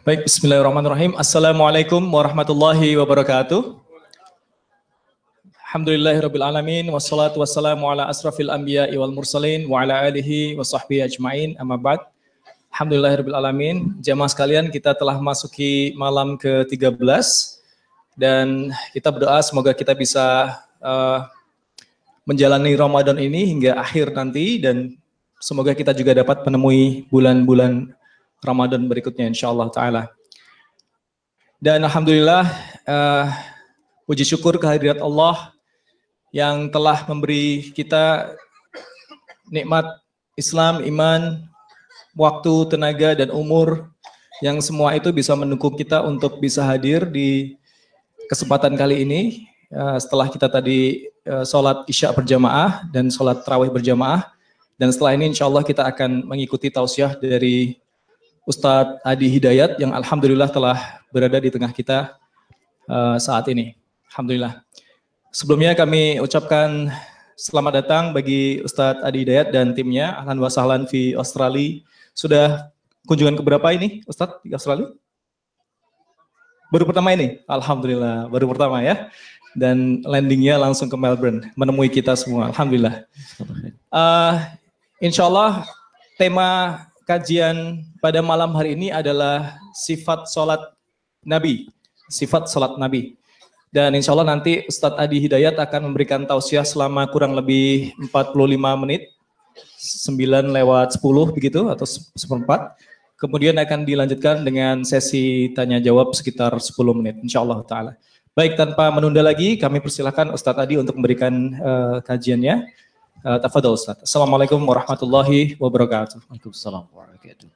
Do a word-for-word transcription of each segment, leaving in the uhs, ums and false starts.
Baik, bismillahirrahmanirrahim. Assalamualaikum warahmatullahi wabarakatuh. Alhamdulillahirabbil alamin wassalatu wassalamu ala asrafil anbiya'i wal mursalin wa ala alihi wa sahbihi ajmain. Amma ba'd. Alhamdulillahirabbil alamin. Jamaah sekalian, kita telah masuki malam ke tiga belas dan kita berdoa semoga kita bisa uh, menjalani Ramadan ini hingga akhir nanti dan semoga kita juga dapat menemui bulan-bulan Ramadan berikutnya insyaallah ta'ala. Dan alhamdulillah uh, puji syukur kehadirat Allah yang telah memberi kita nikmat Islam, iman, waktu, tenaga, dan umur yang semua itu bisa mendukung kita untuk bisa hadir di kesempatan kali ini uh, setelah kita tadi uh, sholat isya berjamaah dan sholat tarawih berjamaah, dan setelah ini insya Allah kita akan mengikuti tausiah dari Ustadz Adi Hidayat yang alhamdulillah telah berada di tengah kita uh, saat ini. Alhamdulillah. Sebelumnya kami ucapkan selamat datang bagi Ustadz Adi Hidayat dan timnya. Ahlan wa sahlan fi Australia. Sudah kunjungan keberapa ini Ustadz di Australia? Baru pertama ini? Alhamdulillah, baru pertama ya. Dan landingnya langsung ke Melbourne, menemui kita semua. Alhamdulillah. Uh, insya Allah tema kajian pada malam hari ini adalah sifat sholat Nabi, sifat sholat Nabi. Dan insya Allah nanti Ustadz Adi Hidayat akan memberikan tausiah selama kurang lebih empat puluh lima menit, sembilan lewat sepuluh begitu atau seperempat. Kemudian akan dilanjutkan dengan sesi tanya jawab sekitar sepuluh menit, insya Allah ta'ala. Baik, tanpa menunda lagi, kami persilahkan Ustadz Adi untuk memberikan uh, kajiannya. Uh, Tafadhol Ustaz. Assalamualaikum warahmatullahi wabarakatuh. Waalaikumsalam warahmatullahi wabarakatuh.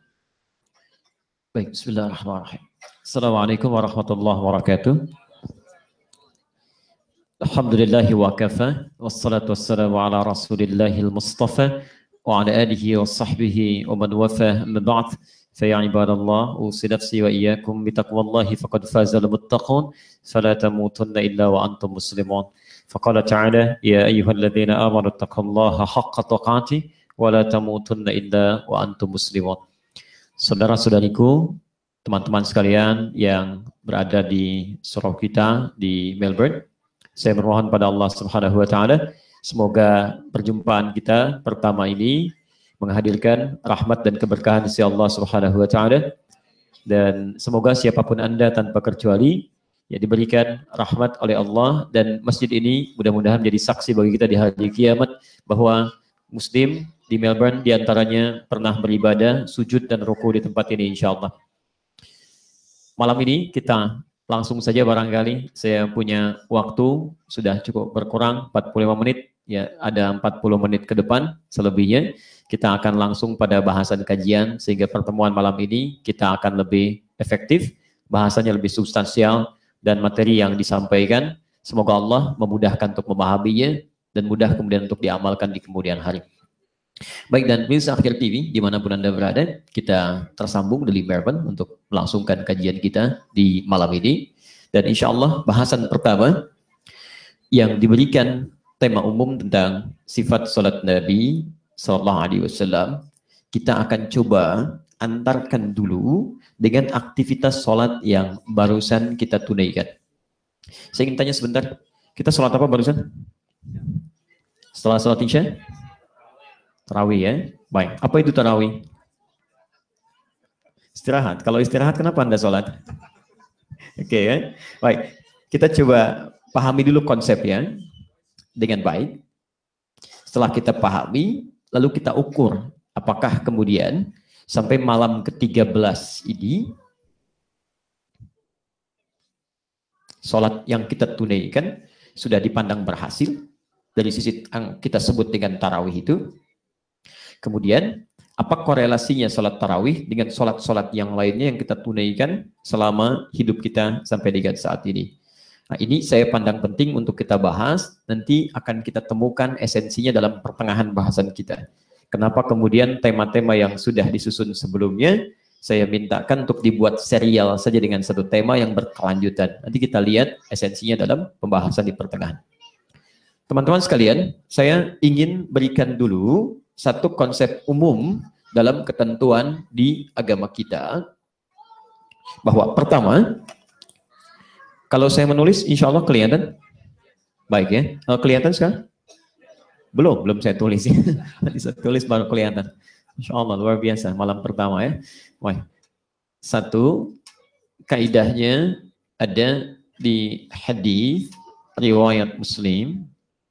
Baik, bismillahirrahmanirrahim. Assalamualaikum warahmatullahi wabarakatuh. Alhamdulillahi wa kafa, wassalatu wassalamu ala rasulillahil mustafa, wa ala alihi wa sahbihi wa man wafa, amma ba'd. Fa ya ibadallah, usi nafsi wa iyyakum bitaqwallahi faqad fazal muttaqun, fala tamutunna illa wa antum muslimun. فقال تعالى يا أيها الذين آمنوا اتقوا الله حق تقاته ولا تموتن إلا وأنتم مسلمون. Saudara-saudariku, teman-teman sekalian yang berada di surau kita di Melbourne, saya bermohon pada Allah Subhanahu wa taala semoga perjumpaan kita pertama ini menghadirkan rahmat dan keberkahan dari Allah Subhanahu wa taala, dan semoga siapapun Anda tanpa kecuali ya diberikan rahmat oleh Allah, dan masjid ini mudah-mudahan menjadi saksi bagi kita di hari kiamat bahwa Muslim di Melbourne diantaranya pernah beribadah, sujud dan ruku di tempat ini insyaallah. Malam ini kita langsung saja, barangkali saya punya waktu sudah cukup berkurang empat puluh lima menit, ya ada empat puluh menit ke depan, selebihnya kita akan langsung pada bahasan kajian sehingga pertemuan malam ini kita akan lebih efektif, bahasanya lebih substansial, dan materi yang disampaikan semoga Allah memudahkan untuk memahaminya dan mudah kemudian untuk diamalkan di kemudian hari. Baik, dan pemirsa Akhir T V dimanapun Anda berada, kita tersambung dari Melbourne untuk melangsungkan kajian kita di malam ini. Dan insya Allah bahasan pertama yang diberikan tema umum tentang sifat salat Nabi Sallallahu Alaihi Wasallam, kita akan coba antarkan dulu dengan aktivitas sholat yang barusan kita tunaikan. Saya ingin tanya sebentar, kita sholat apa barusan? Setelah sholat isya? Tarawih ya? Baik, apa itu tarawih? Istirahat. Kalau istirahat kenapa Anda sholat? Oke okay, ya? Baik, kita coba pahami dulu konsepnya dengan baik. Setelah kita pahami, lalu kita ukur apakah kemudian sampai malam ke tiga belas ini sholat yang kita tunaikan sudah dipandang berhasil dari sisi yang kita sebut dengan tarawih itu. Kemudian apa korelasinya sholat tarawih dengan sholat-sholat yang lainnya yang kita tunaikan selama hidup kita sampai dengan saat ini. Nah, ini saya pandang penting untuk kita bahas, nanti akan kita temukan esensinya dalam pertengahan bahasan kita. Kenapa kemudian tema-tema yang sudah disusun sebelumnya, saya mintakan untuk dibuat serial saja dengan satu tema yang berkelanjutan. Nanti kita lihat esensinya dalam pembahasan di pertengahan. Teman-teman sekalian, saya ingin berikan dulu satu konsep umum dalam ketentuan di agama kita Bahwa pertama, kalau saya menulis, insya Allah kelihatan. Baik ya, uh, kelihatan sekarang? Belum, belum saya tulis. Nanti saya tulis baru kelihatan. Insya Allah, luar biasa, malam pertama ya. Wah. Satu, kaidahnya ada di hadis riwayat Muslim.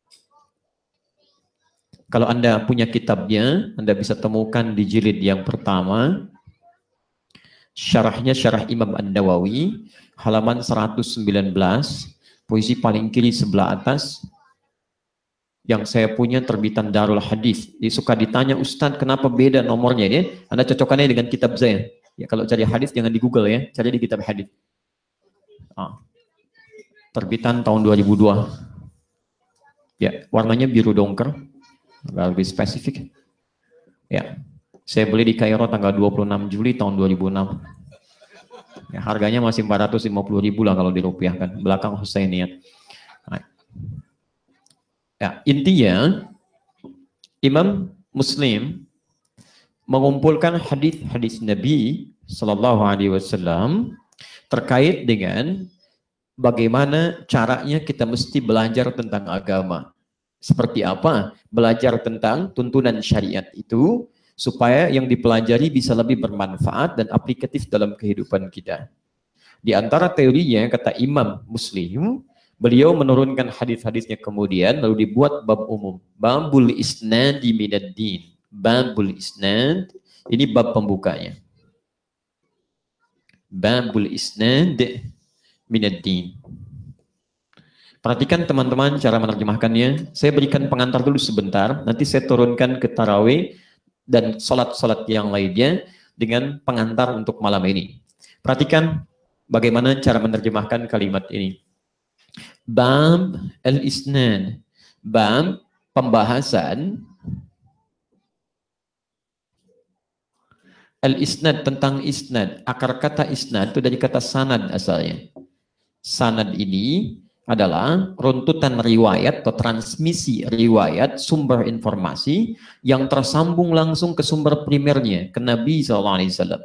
Kalau Anda punya kitabnya, Anda bisa temukan di jilid yang pertama. Syarahnya syarah Imam An-Nawawi, halaman seratus sembilan belas, posisi paling kiri sebelah atas. Yang saya punya terbitan Darul Hadis. Jadi suka ditanya, Ustadz kenapa beda nomornya ya? Anda cocokkannya dengan kitab saya. Ya, kalau cari hadis jangan di Google ya, cari di kitab hadis. Ah. Terbitan tahun dua ribu dua. Ya, warnanya biru dongker. Lebih spesifik. Ya, saya beli di Kairo tanggal dua puluh enam Juli tahun dua ribu enam. Ya, harganya masih empat ratus lima puluh ribu lah kalau dirupiahkan. Belakang Husainiyat. Nah. Ya, intinya Imam Muslim mengumpulkan hadis-hadis Nabi Sallallahu Alaihi Wasallam terkait dengan bagaimana caranya kita mesti belajar tentang agama. Seperti apa belajar tentang tuntunan syariat itu supaya yang dipelajari bisa lebih bermanfaat dan aplikatif dalam kehidupan kita. Di antara teorinya, kata Imam Muslim, beliau menurunkan hadis-hadisnya kemudian lalu dibuat bab umum. Babul isnadi minad din. Babul isnad, ini bab pembukanya. Babul isnad minad din. Perhatikan teman-teman cara menerjemahkannya. Saya berikan pengantar dulu sebentar, nanti saya turunkan ke tarawih dan sholat-sholat yang lainnya dengan pengantar untuk malam ini. Perhatikan bagaimana cara menerjemahkan kalimat ini. Bab al-isnad. Bab pembahasan al-isnad, tentang isnad. Akar kata isnad itu dari kata sanad asalnya. Sanad ini adalah runtutan riwayat atau transmisi riwayat sumber informasi yang tersambung langsung ke sumber primernya, ke Nabi shallallahu alaihi wasallam.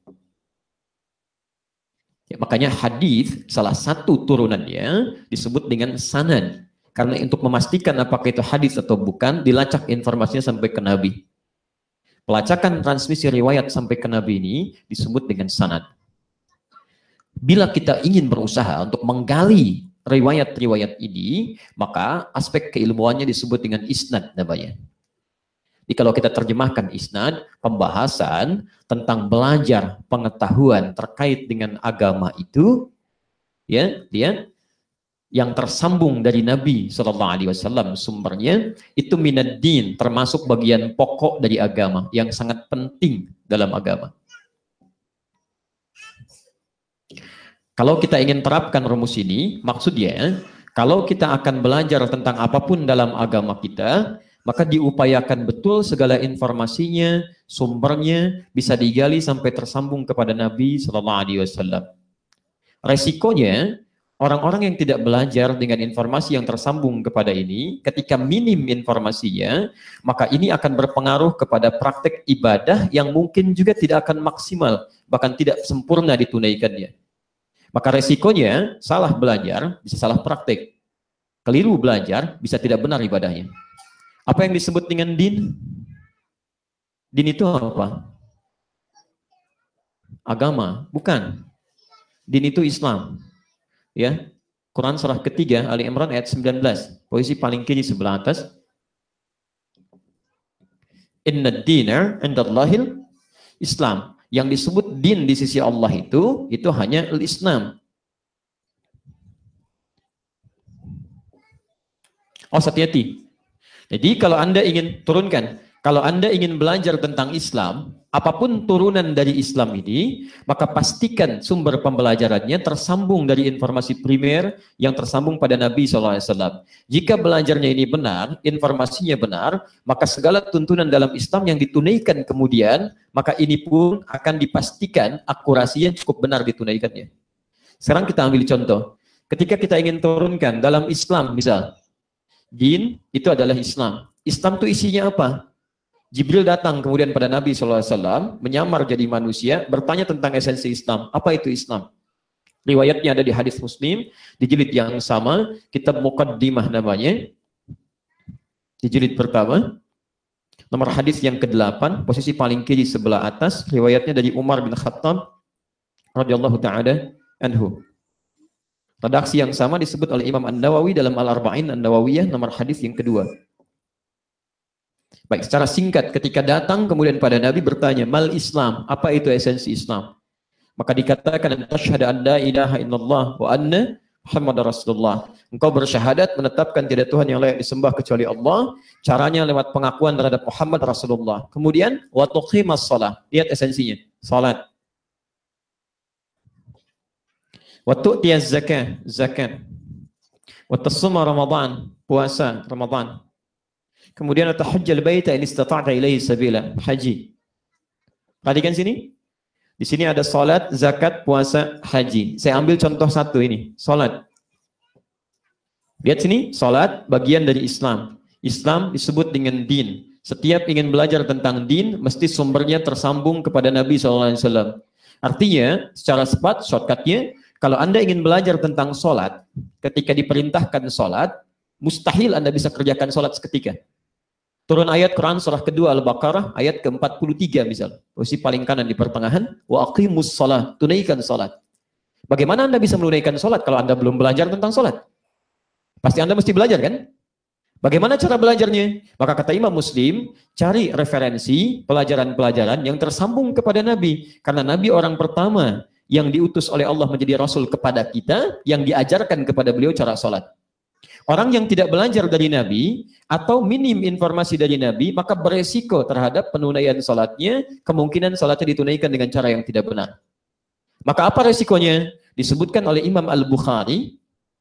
Ya, makanya hadis salah satu turunannya disebut dengan sanad. Karena untuk memastikan apakah itu hadis atau bukan, dilacak informasinya sampai ke Nabi. Pelacakan transmisi riwayat sampai ke Nabi ini disebut dengan sanad. Bila kita ingin berusaha untuk menggali riwayat-riwayat ini, maka aspek keilmuannya disebut dengan isnad namanya. Jadi kalau kita terjemahkan isnad, pembahasan tentang belajar pengetahuan terkait dengan agama itu, ya, dia yang tersambung dari Nabi shallallahu alaihi wasallam sumbernya itu minad din, termasuk bagian pokok dari agama yang sangat penting dalam agama. Kalau kita ingin terapkan rumus ini, maksudnya kalau kita akan belajar tentang apapun dalam agama kita, maka diupayakan betul segala informasinya, sumbernya bisa digali sampai tersambung kepada Nabi shallallahu alaihi wasallam. Resikonya orang-orang yang tidak belajar dengan informasi yang tersambung kepada ini, ketika minim informasinya, maka ini akan berpengaruh kepada praktek ibadah yang mungkin juga tidak akan maksimal, bahkan tidak sempurna ditunaikannya. Maka resikonya salah belajar bisa salah praktek. Keliru belajar bisa tidak benar ibadahnya. Apa yang disebut dengan din? Din itu apa? Agama, bukan. Din itu Islam. Ya. Quran surah ketiga Ali Imran ayat sembilan belas. Posisi paling kiri sebelah atas. Inna dina indallahil Islam. Yang disebut din di sisi Allah itu, itu hanya al-Islam. Oh, hati-hati. Jadi kalau Anda ingin turunkan, kalau Anda ingin belajar tentang Islam, apapun turunan dari Islam ini, maka pastikan sumber pembelajarannya tersambung dari informasi primer yang tersambung pada Nabi shallallahu alaihi wasallam. Jika belajarnya ini benar, informasinya benar, maka segala tuntunan dalam Islam yang ditunaikan kemudian, maka ini pun akan dipastikan akurasinya cukup benar ditunaikannya. Sekarang kita ambil contoh. Ketika kita ingin turunkan dalam Islam, misal, din itu adalah Islam. Islam itu isinya apa? Jibril datang kemudian pada Nabi shallallahu alaihi wasallam, menyamar jadi manusia, bertanya tentang esensi Islam. Apa itu Islam? Riwayatnya ada di hadis Muslim, di jilid yang sama, kitab Muqaddimah namanya, di jilid pertama, nomor hadis yang kedelapan, posisi paling kiri sebelah atas, riwayatnya dari Umar bin Khattab radhiyallahu ta'ala anhu. Redaksi yang sama disebut oleh Imam An-Nawawi dalam Al-Arba'in An-Nawawiyah nomor hadis yang kedua. Baik, secara singkat, ketika datang kemudian pada Nabi bertanya, mal Islam, apa itu esensi Islam? Maka dikatakan, tasyhadu an la ilaha illallah wa anna Muhammadar Rasulullah. Engkau bersyahadat menetapkan tidak Tuhan yang layak disembah kecuali Allah, caranya lewat pengakuan terhadap Muhammad Rasulullah. Kemudian, wa tuqimas shalah. Lihat esensinya, salat. Wa tu'tiyaz zakah, zakat. Wa tasuma Ramadan, puasa Ramadan. Kemudian tahajjal baita in istata'ta ilaihi sabila, haji. Perhatikan sini. Di sini ada salat, zakat, puasa, haji. Saya ambil contoh satu ini, salat. Lihat sini, salat bagian dari Islam. Islam disebut dengan din. Setiap ingin belajar tentang din, mesti sumbernya tersambung kepada Nabi shallallahu alaihi wasallam. Artinya, secara cepat, shortcutnya, kalau Anda ingin belajar tentang salat, ketika diperintahkan salat, mustahil Anda bisa kerjakan salat seketika. Turun ayat Quran surah kedua Al-Baqarah ayat ke empat puluh tiga misal. Posisi paling kanan di pertengahan, wa aqimus shalah, tunaikan salat. Bagaimana Anda bisa menunaikan salat kalau Anda belum belajar tentang salat? Pasti Anda mesti belajar kan? Bagaimana cara belajarnya? Maka kata Imam Muslim, cari referensi pelajaran-pelajaran yang tersambung kepada Nabi, karena Nabi orang pertama yang diutus oleh Allah menjadi rasul kepada kita, yang diajarkan kepada beliau cara salat. Orang yang tidak belajar dari Nabi atau minim informasi dari Nabi, maka beresiko terhadap penunaian salatnya, kemungkinan salatnya ditunaikan dengan cara yang tidak benar. Maka apa resikonya? Disebutkan oleh Imam Al-Bukhari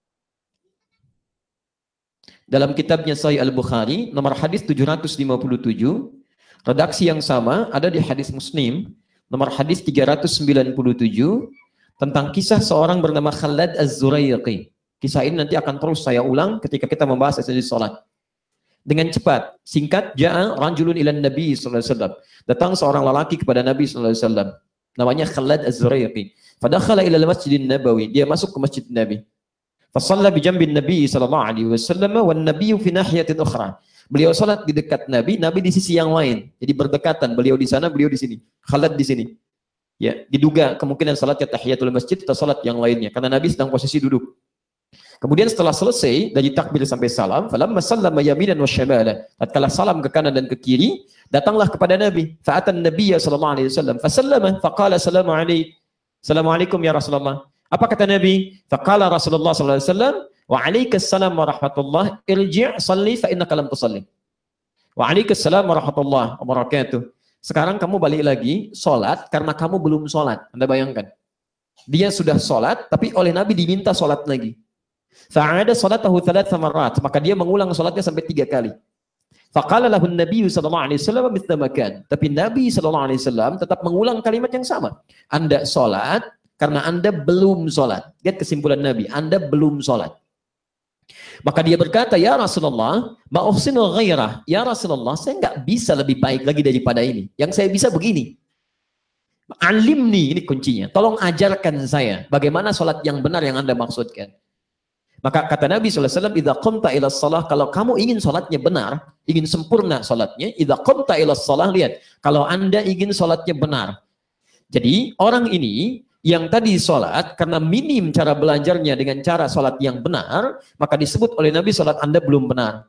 dalam kitabnya Sahih Al-Bukhari, nomor hadis tujuh ratus lima puluh tujuh, redaksi yang sama ada di hadis Muslim, nomor hadis tiga ratus sembilan puluh tujuh, tentang kisah seorang bernama Khalad Az-Zuraiqi. Kisah ini nanti akan terus saya ulang ketika kita membahas esensi salat. Dengan cepat, singkat, ja'a rajulun ilan Nabi sallallahu alaihi wasallam. Datang seorang lelaki kepada Nabi sallallahu alaihi wasallam. Namanya Khalad Az-Zuraiqi. Fadakhala ila al-Masjidin Nabawi. Dia masuk ke Masjid Nabi. Fasalla bi jambin Nabi sallallahu alaihi wasallam wan nabiyyu fi nahiyatin ukhra. Beliau salat di dekat Nabi, Nabi di sisi yang lain. Jadi berdekatan, beliau di sana, beliau di sini. Khalad di sini. Ya, diduga kemungkinan salatnya tahiyatul masjid atau salat yang lainnya karena Nabi sedang posisi duduk. Kemudian setelah selesai dari takbir sampai salam, falamma sallama yaminan wa syamala, tatkala salam ke kanan dan ke kiri, datanglah kepada Nabi. Fa'atan Nabiyya sallallahu alaihi wasallam, fasallama, faqala assalamu alaikum. Assalamualaikum ya Rasulullah. Apa kata Nabi? Faqala Rasulullah sallallahu alaihi wasallam, wa alaikassalam wa rahmatullah, irji' salli fa innaka lam tusalli. Wa alaikassalam wa rahmatullah wa barakatuh. Sekarang kamu balik lagi salat karena kamu belum salat. Anda bayangkan. Dia sudah salat tapi oleh Nabi diminta salat lagi. Fa'ada salatahu thalatha marrat, maka dia mengulang salatnya sampai tiga kali. Faqala lahu an-nabiy sallallahu alaihi wasallam mithla ma kan. Tapi Nabi sallallahu alaihi wasallam tetap mengulang kalimat yang sama. Anda salat karena Anda belum salat. Lihat kesimpulan Nabi, Anda belum salat. Maka dia berkata, ya Rasulullah, ma uhsinu ghairah. Ya Rasulullah, saya enggak bisa lebih baik lagi daripada ini. Yang saya bisa begini. Alimni, ini kuncinya. Tolong ajarkan saya bagaimana salat yang benar yang Anda maksudkan. Maka kata Nabi sallallahu alaihi wasallam, idza qumta ila shalah, kalau kamu ingin salatnya benar, ingin sempurna salatnya, idza qumta ila shalah, lihat, kalau Anda ingin salatnya benar. Jadi, orang ini yang tadi salat karena minim cara belajarnya dengan cara salat yang benar, maka disebut oleh Nabi salat Anda belum benar.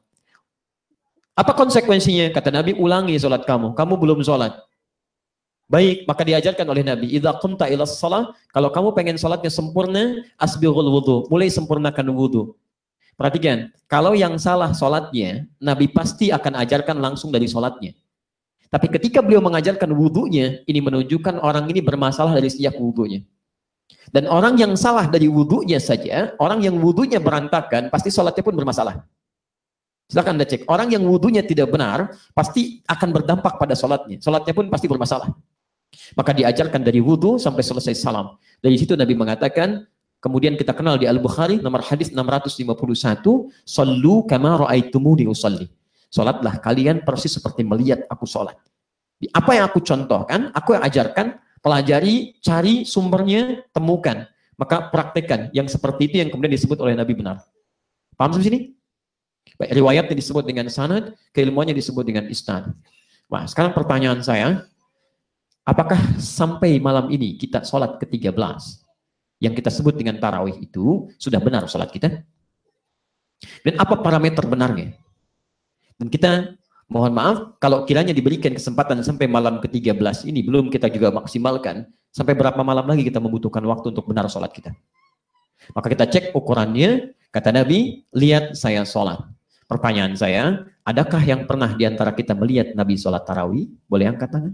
Apa konsekuensinya? Kata Nabi, ulangi salat kamu, kamu belum salat. Baik, maka diajarkan oleh Nabi, idza qumta ila shalah, kalau kamu pengen salatnya sempurna, asbighul wudu, mulai sempurnakan wudu. Perhatikan, kalau yang salah salatnya, Nabi pasti akan ajarkan langsung dari salatnya. Tapi ketika beliau mengajarkan wudunya, ini menunjukkan orang ini bermasalah dari sejak wudunya. Dan orang yang salah dari wudunya saja, orang yang wudunya berantakan, pasti salatnya pun bermasalah. Silakan Anda cek, orang yang wudunya tidak benar, pasti akan berdampak pada salatnya. Salatnya pun pasti bermasalah. Maka diajarkan dari wudu sampai selesai salam. Dari situ Nabi mengatakan, kemudian kita kenal di Al-Bukhari nomor hadis enam ratus lima puluh satu, sallu kama ra'aitumuni usalli. Sholatlah kalian persis seperti melihat aku sholat. Apa yang aku contohkan, aku yang ajarkan, pelajari, cari sumbernya, temukan. Maka praktekkan. Yang seperti itu yang kemudian disebut oleh Nabi benar. Paham sampai sini? Baik, riwayatnya disebut dengan sanad, keilmuannya disebut dengan isnad. Nah, sekarang pertanyaan saya, apakah sampai malam ini kita sholat ke tiga belas yang kita sebut dengan tarawih itu sudah benar sholat kita? Dan apa parameter benarnya? Dan kita mohon maaf kalau kiranya diberikan kesempatan sampai malam ke tiga belas ini belum kita juga maksimalkan, sampai berapa malam lagi kita membutuhkan waktu untuk benar sholat kita? Maka kita cek ukurannya, kata Nabi, lihat saya sholat. Pertanyaan saya, adakah yang pernah diantara kita melihat Nabi sholat tarawih? Boleh angkat tangan?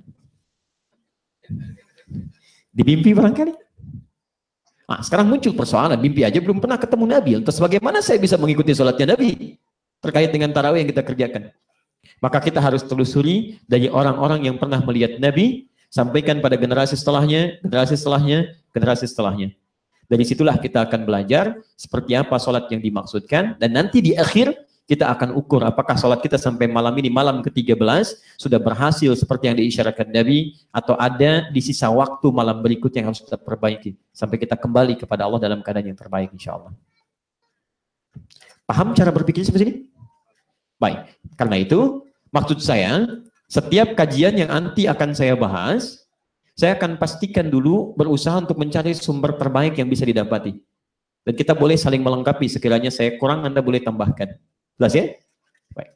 Di mimpi barangkali? Nah, sekarang muncul persoalan, mimpi aja belum pernah ketemu Nabi. Terus bagaimana saya bisa mengikuti sholatnya Nabi? Terkait dengan tarawih yang kita kerjakan. Maka kita harus telusuri dari orang-orang yang pernah melihat Nabi, sampaikan pada generasi setelahnya, generasi setelahnya, generasi setelahnya. Dari situlah kita akan belajar seperti apa sholat yang dimaksudkan, dan nanti di akhir kita akan ukur apakah sholat kita sampai malam ini, malam ke tiga belas, sudah berhasil seperti yang diisyaratkan Nabi, atau ada di sisa waktu malam berikutnya yang harus kita perbaiki, sampai kita kembali kepada Allah dalam keadaan yang terbaik insya Allah. Paham cara berpikir seperti ini? Baik, karena itu maksud saya, setiap kajian yang nanti akan saya bahas, saya akan pastikan dulu berusaha untuk mencari sumber terbaik yang bisa didapati. Dan kita boleh saling melengkapi, sekiranya saya kurang, Anda boleh tambahkan. Jelas ya? Baik.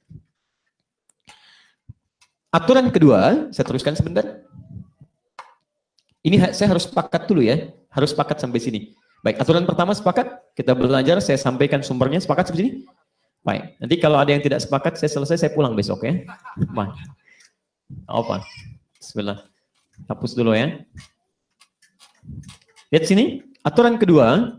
Aturan kedua, saya teruskan sebentar. Ini saya harus sepakat dulu ya, harus sepakat sampai sini. Baik, aturan pertama sepakat, kita belajar, saya sampaikan sumbernya, sepakat sampai sini? Baik, nanti kalau ada yang tidak sepakat, saya selesai, saya pulang besok ya. Baik. Apa? Bismillah. Hapus dulu ya. Lihat sini, aturan kedua.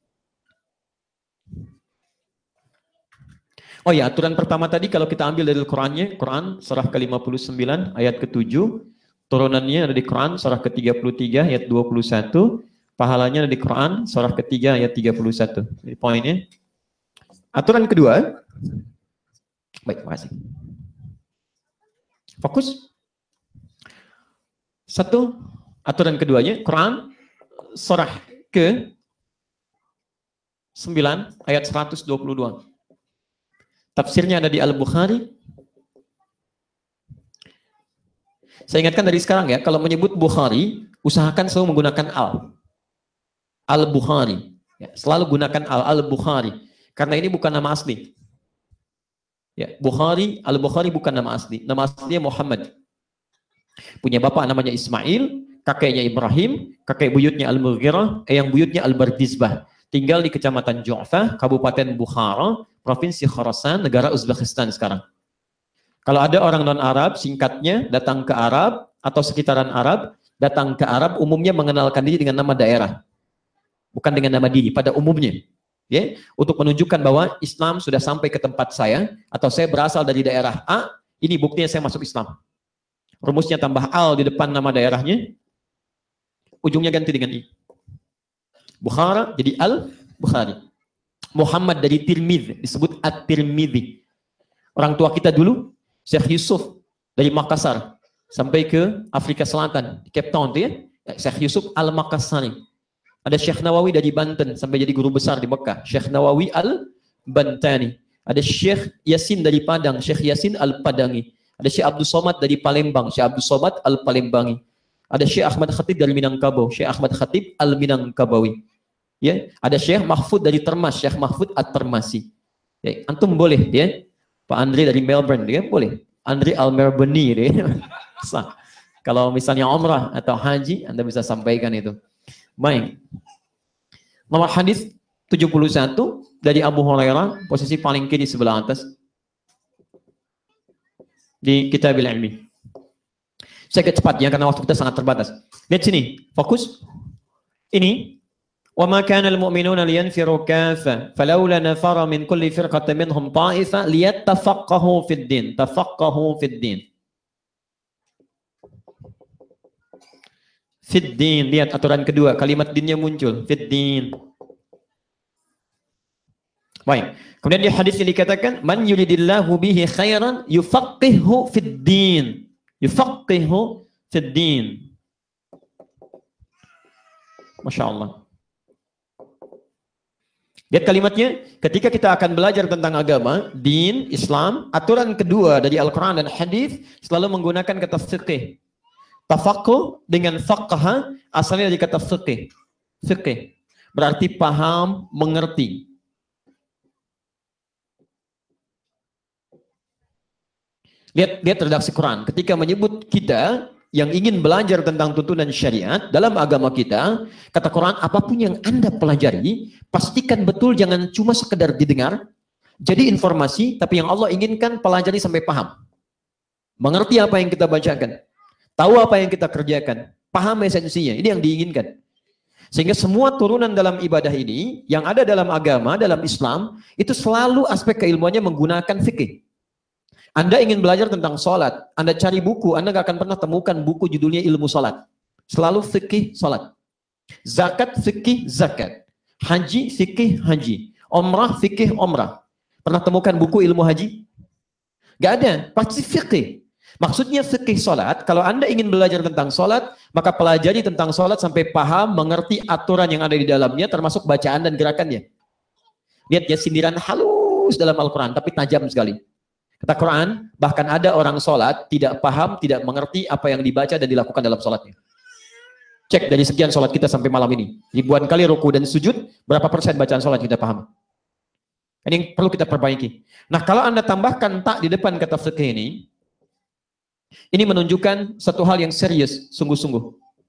Oh ya, aturan pertama tadi kalau kita ambil dari Qurannya, Quran surah ke lima puluh sembilan ayat ke tujuh, turunannya ada di Quran surah ke tiga puluh tiga ayat dua puluh satu, pahalanya ada di Quran surah ketiga ayat tiga puluh satu. Ini poinnya. Aturan kedua. Baik, makasih. Fokus. Satu, aturan keduanya, Quran surah ke sembilan ayat seratus dua puluh dua. Tafsirnya ada di Al-Bukhari. Saya ingatkan dari sekarang ya, kalau menyebut Bukhari, usahakan selalu menggunakan al. Al-Bukhari. Ya, selalu gunakan al, Al-Bukhari. Karena ini bukan nama asli. Ya, Bukhari, Al-Bukhari bukan nama asli. Nama aslinya Muhammad. Punya bapak namanya Ismail, kakeknya Ibrahim, kakek buyutnya Al-Mughirah, eh, yang buyutnya Al-Bardizbah. Tinggal di Kecamatan Ju'fah, Kabupaten Bukhara, Provinsi Khorasan, negara Uzbekistan sekarang. Kalau ada orang non-Arab, singkatnya datang ke Arab atau sekitaran Arab, datang ke Arab umumnya mengenalkan diri dengan nama daerah. Bukan dengan nama diri, pada umumnya. Ya, untuk menunjukkan bahwa Islam sudah sampai ke tempat saya, atau saya berasal dari daerah A, ini buktinya saya masuk Islam. Rumusnya tambah al di depan nama daerahnya, ujungnya ganti dengan i. Bukhara jadi Al-Bukhari. Muhammad dari Tirmidzi disebut At-Tirmidzi. Orang tua kita dulu, Syekh Yusuf dari Makassar sampai ke Afrika Selatan, di Cape Town, ya. Syekh Yusuf Al-Makassari. Ada Syekh Nawawi dari Banten sampai jadi guru besar di Mekah, Syekh Nawawi Al-Bantani. Ada Syekh Yasin dari Padang, Syekh Yasin Al-Padangi. Ada Syekh Abdul Somad dari Palembang, Syekh Abdul Somad Al-Palembangi. Ada Syekh Ahmad Khatib dari Minangkabau, Syekh Ahmad Khatib Al-Minangkabawi. Ya, ada Syekh Mahfud dari Termas, Syekh Mahfud At-Termasi. Ya, antum boleh ya. Pak Andri dari Melbourne, dia boleh. Andri Al-Melbourne dia. Sah. Kalau misalnya umrah atau haji, Anda bisa sampaikan itu. Baik. Nomor hadis tujuh puluh satu dari Abu Hurairah, posisi paling kiri sebelah atas di Kitabil Ilmi. Saya ke cepat ya karena waktu kita sangat terbatas. Lihat sini, fokus. Ini وَمَا كَانَ الْمُؤْمِنُونَ لِيَنْفِرُوا كَافَةً فَلَوْلَا نَفَرَ مِنْ كُلِّ فِرْقَةٍ مِنْهُمْ طَائِفَةٌ لِيَتَّفَقَّهُوا فِي الدِّينِ. تَفَقَّهُوا فِي الدِّينِ. Fiddin, lihat aturan kedua, kalimat dinnya muncul. Fiddin. Baik. Kemudian di hadis ini dikatakan, man yuridillahu bihi khairan yufaqihu fid din. Yufaqihu fid din. Masya Allah. Lihat kalimatnya, ketika kita akan belajar tentang agama, din, Islam, aturan kedua dari Al-Quran dan hadis selalu menggunakan kata fiqih. Tafaqquh dengan faqaha asalnya dari kata fiqih. Fiqih berarti paham, mengerti. Lihat, lihat redaksi Quran. Ketika menyebut kita yang ingin belajar tentang tuntunan syariat dalam agama kita, kata Quran, apapun yang Anda pelajari, pastikan betul jangan cuma sekedar didengar, jadi informasi, tapi yang Allah inginkan pelajari sampai paham. Mengerti apa yang kita bacakan, tahu apa yang kita kerjakan, paham esensinya, ini yang diinginkan. Sehingga semua turunan dalam ibadah ini, yang ada dalam agama, dalam Islam, itu selalu aspek keilmuannya menggunakan fikih. Anda ingin belajar tentang sholat, Anda cari buku, Anda gak akan pernah temukan buku judulnya ilmu sholat. Selalu fikih sholat. Zakat, fikih zakat. Haji, fikih haji. Umrah, fikih umrah. Pernah temukan buku ilmu haji? Gak ada, pasti fikih. Maksudnya fikih sholat, kalau Anda ingin belajar tentang sholat, maka pelajari tentang sholat sampai paham, mengerti aturan yang ada di dalamnya, termasuk bacaan dan gerakannya. Lihat ya, sindiran halus dalam Al-Quran, tapi tajam sekali. Kata Quran, bahkan ada orang sholat tidak paham, tidak mengerti apa yang dibaca dan dilakukan dalam sholatnya. Cek dari sekian sholat kita sampai malam ini. Ribuan kali ruku dan sujud, berapa persen bacaan sholat kita paham? Ini yang perlu kita perbaiki. Nah, kalau Anda tambahkan tak di depan kata fikih ini, ini menunjukkan satu hal yang serius, sungguh-sungguh.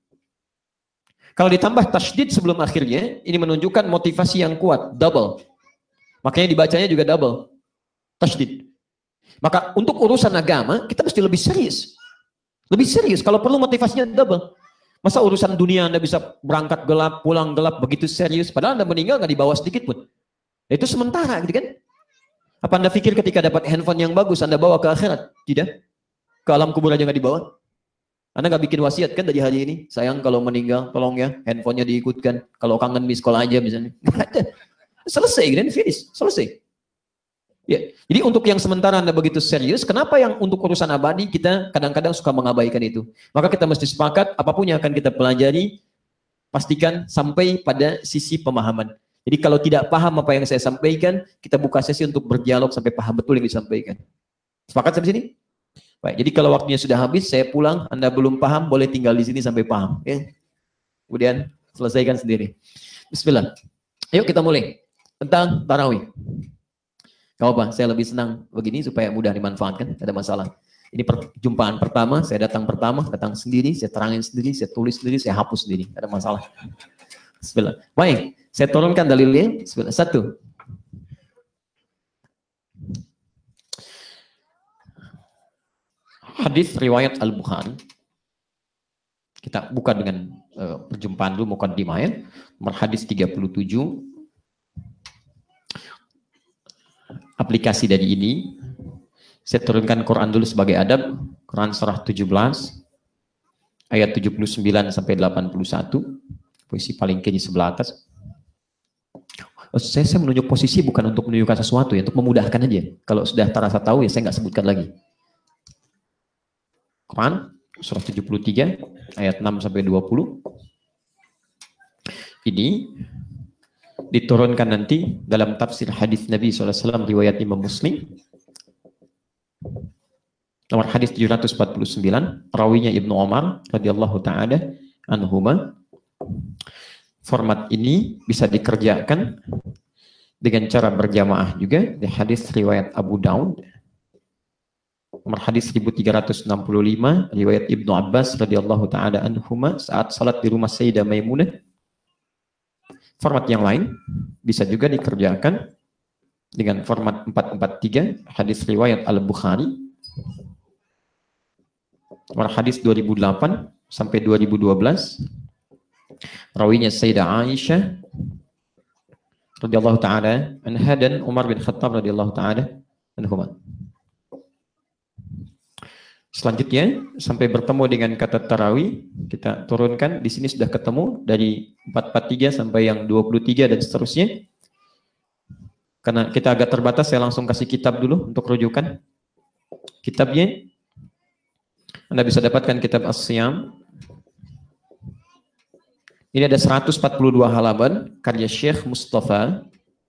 Kalau ditambah tasydid sebelum akhirnya, ini menunjukkan motivasi yang kuat, double. Makanya dibacanya juga double. Tasydid. Maka untuk urusan agama, kita mesti lebih serius. Lebih serius, kalau perlu motivasinya double. Masa urusan dunia Anda bisa berangkat gelap, pulang gelap, begitu serius, padahal Anda meninggal nggak dibawa sedikit pun. Itu sementara, gitu kan? Apa Anda pikir ketika dapat handphone yang bagus, Anda bawa ke akhirat? Tidak. Ke alam kubur aja nggak dibawa. Anda nggak bikin wasiat kan dari hari ini? Sayang kalau meninggal, tolong ya, handphonenya diikutkan. Kalau kangen miss call aja misalnya. Nggak ada. Selesai, gitu kan? Finish, selesai. Ya, jadi untuk yang sementara Anda begitu serius, kenapa yang untuk urusan abadi kita kadang-kadang suka mengabaikan itu? Maka kita mesti sepakat, apapun yang akan kita pelajari, pastikan sampai pada sisi pemahaman. Jadi kalau tidak paham apa yang saya sampaikan, kita buka sesi untuk berdialog sampai paham betul yang disampaikan. Sepakat sampai sini? Baik, jadi kalau waktunya sudah habis, saya pulang, Anda belum paham, boleh tinggal di sini sampai paham. Ya. Kemudian selesaikan sendiri. Bismillah. Yuk kita mulai. Tentang tarawih. Gak apa, saya lebih senang begini supaya mudah dimanfaatkan, tidak ada masalah. Ini perjumpaan pertama, saya datang pertama, datang sendiri, saya terangin sendiri, saya tulis sendiri, saya hapus sendiri, tidak ada masalah. Bismillah. Baik, saya turunkan dalilnya. Bismillah. Satu. Hadis riwayat Al-Bukhari. Kita buka dengan uh, perjumpaan dulu, muqaddimah ya. Nomor hadis tiga puluh tujuh. Aplikasi dari ini, saya turunkan Quran dulu sebagai adab. Quran surah tujuh belas, ayat tujuh puluh sembilan sampai delapan puluh satu. Posisi paling kiri sebelah atas. Oh, saya, saya menunjuk posisi bukan untuk menunjukkan sesuatu ya, untuk memudahkan aja. Kalau sudah terasa tahu ya saya nggak sebutkan lagi. Quran surah tujuh puluh tiga, ayat enam sampai dua puluh. Ini diturunkan nanti dalam tafsir hadis Nabi shallallahu alaihi wasallam riwayat Imam Muslim. Nomor hadis tujuh ratus empat puluh sembilan, rawinya Ibnu Umar radhiyallahu taala anhuma. Format ini bisa dikerjakan dengan cara berjamaah juga di hadis riwayat Abu Daud. Nomor hadis seribu tiga ratus enam puluh lima, riwayat Ibnu Abbas radhiyallahu taala anhuma saat salat di rumah Sayyidah Maimunah. Format yang lain bisa juga dikerjakan dengan format empat empat tiga, hadis riwayat Al-Bukhari. Nomor hadis dua ribu delapan sampai dua ribu dua belas. Rawinya Sayyidah Aisyah radhiyallahu taala anha dan Umar bin Khattab radhiyallahu taala anhuma. Selanjutnya sampai bertemu dengan kata tarawih, kita turunkan di sini sudah ketemu dari empat empat tiga sampai yang dua puluh tiga dan seterusnya. Karena kita agak terbatas, saya langsung kasih kitab dulu untuk rujukan. Kitabnya, Anda bisa dapatkan kitab As-Siyam. Ini ada seratus empat puluh dua halaman, karya Syekh Mustafa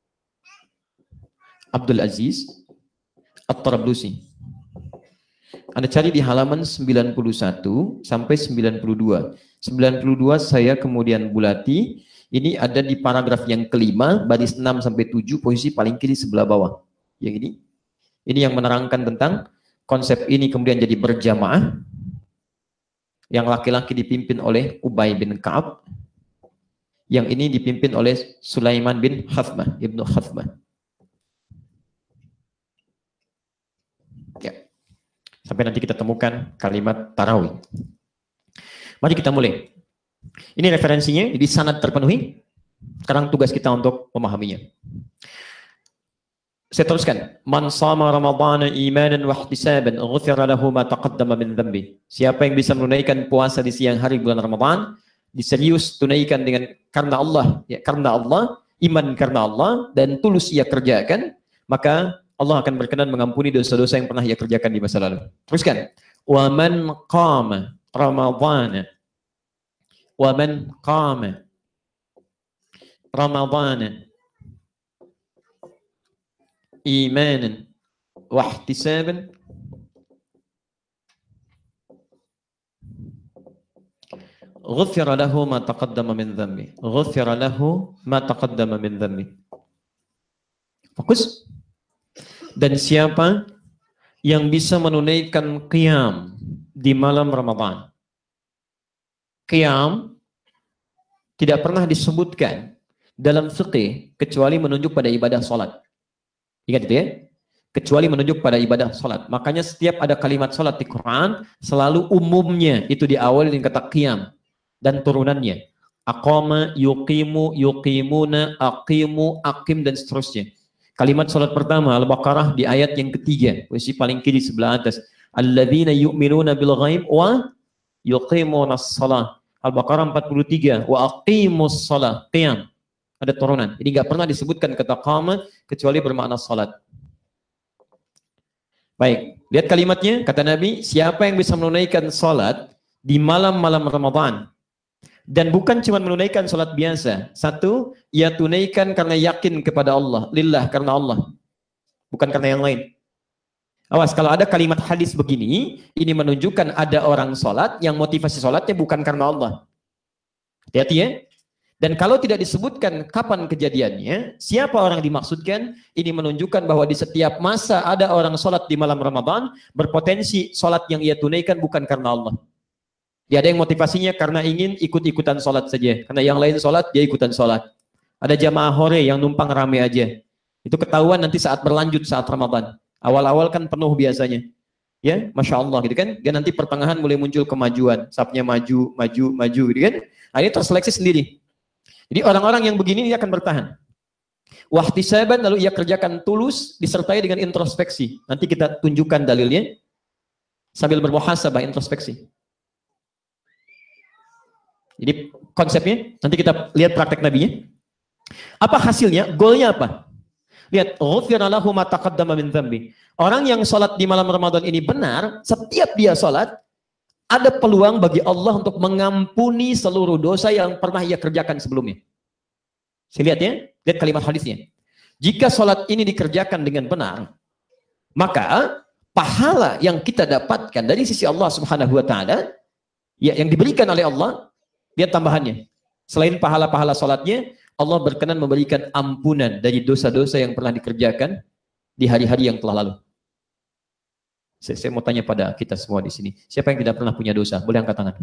Abdul Aziz At-Tarablusi. Anda cari di halaman sembilan puluh satu sampai sembilan puluh dua. sembilan puluh dua saya kemudian bulati. Ini ada di paragraf yang kelima, baris enam sampai tujuh, posisi paling kiri sebelah bawah. Yang ini. Ini yang menerangkan tentang konsep ini kemudian jadi berjamaah. Yang laki-laki dipimpin oleh Ubay bin Ka'ab. Yang ini dipimpin oleh Sulaiman bin Hathmah, Ibnu Hathmah. Ya. Sampai nanti kita temukan kalimat tarawih. Mari kita mulai. Ini referensinya, jadi sanad terpenuhi. Sekarang tugas kita untuk memahaminya. Saya teruskan. Man shama Ramadhana imanan wa ihtisaban, ghufira lahu ma taqaddama min dhanbi. Siapa yang bisa menunaikan puasa di siang hari bulan Ramadan, diserius tunaikan dengan karena Allah, ya karena Allah, iman karena Allah, dan tulus ia kerjakan, maka Allah akan berkenan mengampuni dosa-dosa yang pernah ia kerjakan di masa lalu. Teruskan. Wa man qama Ramadhana wa man qama Ramadhana imanan wa ihtisaban ghufira lahu ma taqaddama min dhanbi. Ghufira lahu ma taqaddama min dhanbi. Fokus. Dan siapa yang bisa menunaikan qiyam di malam Ramadan. Qiyam tidak pernah disebutkan dalam fikih kecuali menunjuk pada ibadah salat. Ingat itu ya? Kecuali menunjuk pada ibadah salat. Makanya setiap ada kalimat salat di Quran, selalu umumnya itu diawali dengan kata qiyam dan turunannya. Aqama, yuqimu, yuqimuna, aqimu, aqim, dan seterusnya. Kalimat salat pertama Al-Baqarah di ayat yang ketiga, posisi paling kiri sebelah atas. Alladzina yu'minuna bil ghaib wa yuqimunas shalah. Al-Baqarah empat puluh tiga, wa aqimus shalah, qiyam. Ada turunan. Ini enggak pernah disebutkan kata qama kecuali bermakna salat. Baik, lihat kalimatnya, kata Nabi, siapa yang bisa menunaikan salat di malam-malam Ramadan, dan bukan cuma menunaikan salat biasa. Satu, ia tunaikan karena yakin kepada Allah, lillah, karena Allah, bukan karena yang lain. Awas, kalau ada kalimat hadis begini, ini menunjukkan ada orang salat yang motivasi salatnya bukan karena Allah. Hati-hati ya. Dan kalau tidak disebutkan kapan kejadiannya, siapa orang dimaksudkan, ini menunjukkan bahwa di setiap masa ada orang salat di malam Ramadan, berpotensi salat yang ia tunaikan bukan karena Allah. Dia ada yang motivasinya karena ingin ikut-ikutan salat saja. Karena yang lain salat, dia ikutan salat. Ada jamaah hore yang numpang rame aja. Itu ketahuan nanti saat berlanjut saat Ramadan. Awal-awal kan penuh biasanya. Ya, Masya Allah gitu kan. Dia nanti pertengahan mulai muncul kemajuan. Sapnya maju, maju, maju gitu kan. Nah, ini terseleksi sendiri. Jadi orang-orang yang begini dia akan bertahan. Wahtisaban, lalu ia kerjakan tulus disertai dengan introspeksi. Nanti kita tunjukkan dalilnya sambil bermuhasabah, introspeksi. Jadi konsepnya nanti kita lihat praktek nabinya. Apa hasilnya? Goalnya apa? Lihat, ghufira lahu ma taqaddama min dzambi. Orang yang salat di malam Ramadan ini benar, setiap dia salat ada peluang bagi Allah untuk mengampuni seluruh dosa yang pernah ia kerjakan sebelumnya. Saya lihat ya, lihat kalimat hadisnya. Jika salat ini dikerjakan dengan benar, maka pahala yang kita dapatkan dari sisi Allah Subhanahu wa taala, ya, yang diberikan oleh Allah, lihat tambahannya. Selain pahala-pahala salatnya, Allah berkenan memberikan ampunan dari dosa-dosa yang pernah dikerjakan di hari-hari yang telah lalu. Saya, saya mau tanya pada kita semua di sini, siapa yang tidak pernah punya dosa? Boleh angkat tangan.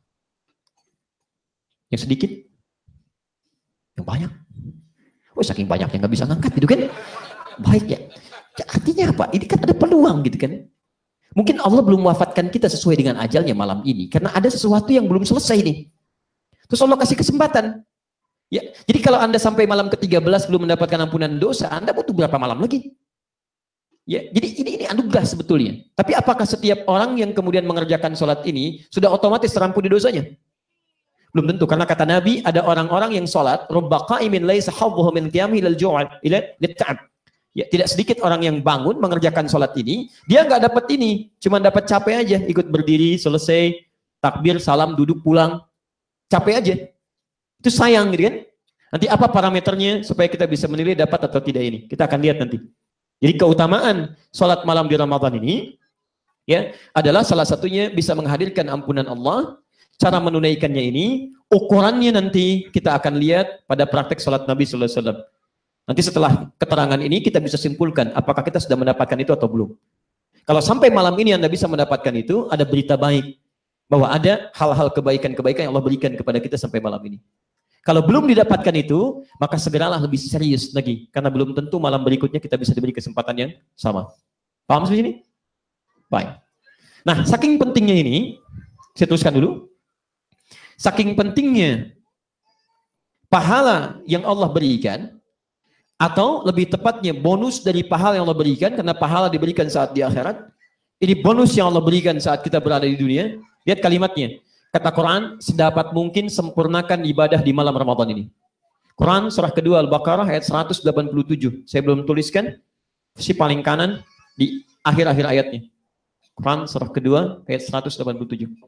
Yang sedikit? Yang banyak? Oh, saking banyak yang nggak bisa ngangkat gitu kan? Baik ya. Ya. Artinya apa? Ini kan ada peluang gitu kan? Mungkin Allah belum wafatkan kita sesuai dengan ajalnya malam ini, karena ada sesuatu yang belum selesai nih. Terus Allah kasih kesempatan. Ya, jadi kalau Anda sampai malam ke tiga belas belum mendapatkan ampunan dosa, Anda butuh berapa malam lagi? Ya, jadi ini ini anugerah sebetulnya. Tapi apakah setiap orang yang kemudian mengerjakan sholat ini sudah otomatis terampuni dosanya? Belum tentu, karena kata Nabi ada orang-orang yang sholat rubba qa'imin laisa hadduhu min qiyamihi ilal ju'al ila lit-ta'ab. Ya, tidak sedikit orang yang bangun mengerjakan sholat ini, dia nggak dapat ini, cuma dapat capek aja, ikut berdiri, selesai, takbir, salam, duduk, pulang, capek aja. Itu sayang gitu kan? Nanti apa parameternya supaya kita bisa menilai dapat atau tidak ini? Kita akan lihat nanti. Jadi keutamaan sholat malam di Ramadan ini ya adalah salah satunya bisa menghadirkan ampunan Allah. Cara menunaikannya ini, ukurannya nanti kita akan lihat pada praktek sholat Nabi Sallallahu Alaihi Wasallam. Nanti setelah keterangan ini kita bisa simpulkan apakah kita sudah mendapatkan itu atau belum. Kalau sampai malam ini Anda bisa mendapatkan itu, ada berita baik bahwa ada hal-hal kebaikan-kebaikan yang Allah berikan kepada kita sampai malam ini. Kalau belum didapatkan itu, maka segeralah lebih serius lagi, karena belum tentu malam berikutnya kita bisa diberi kesempatan yang sama. Paham sampai sini? Baik. Nah, saking pentingnya ini, saya tuliskan dulu. Saking pentingnya pahala yang Allah berikan, atau lebih tepatnya bonus dari pahala yang Allah berikan, karena pahala diberikan saat di akhirat. Ini bonus yang Allah berikan saat kita berada di dunia. Lihat kalimatnya. Kata Quran, sedapat mungkin sempurnakan ibadah di malam Ramadan ini. Quran surah kedua Al-Baqarah ayat seratus delapan puluh tujuh. Saya belum tuliskan, si paling kanan di akhir-akhir ayatnya. Quran surah kedua ayat seratus delapan puluh tujuh.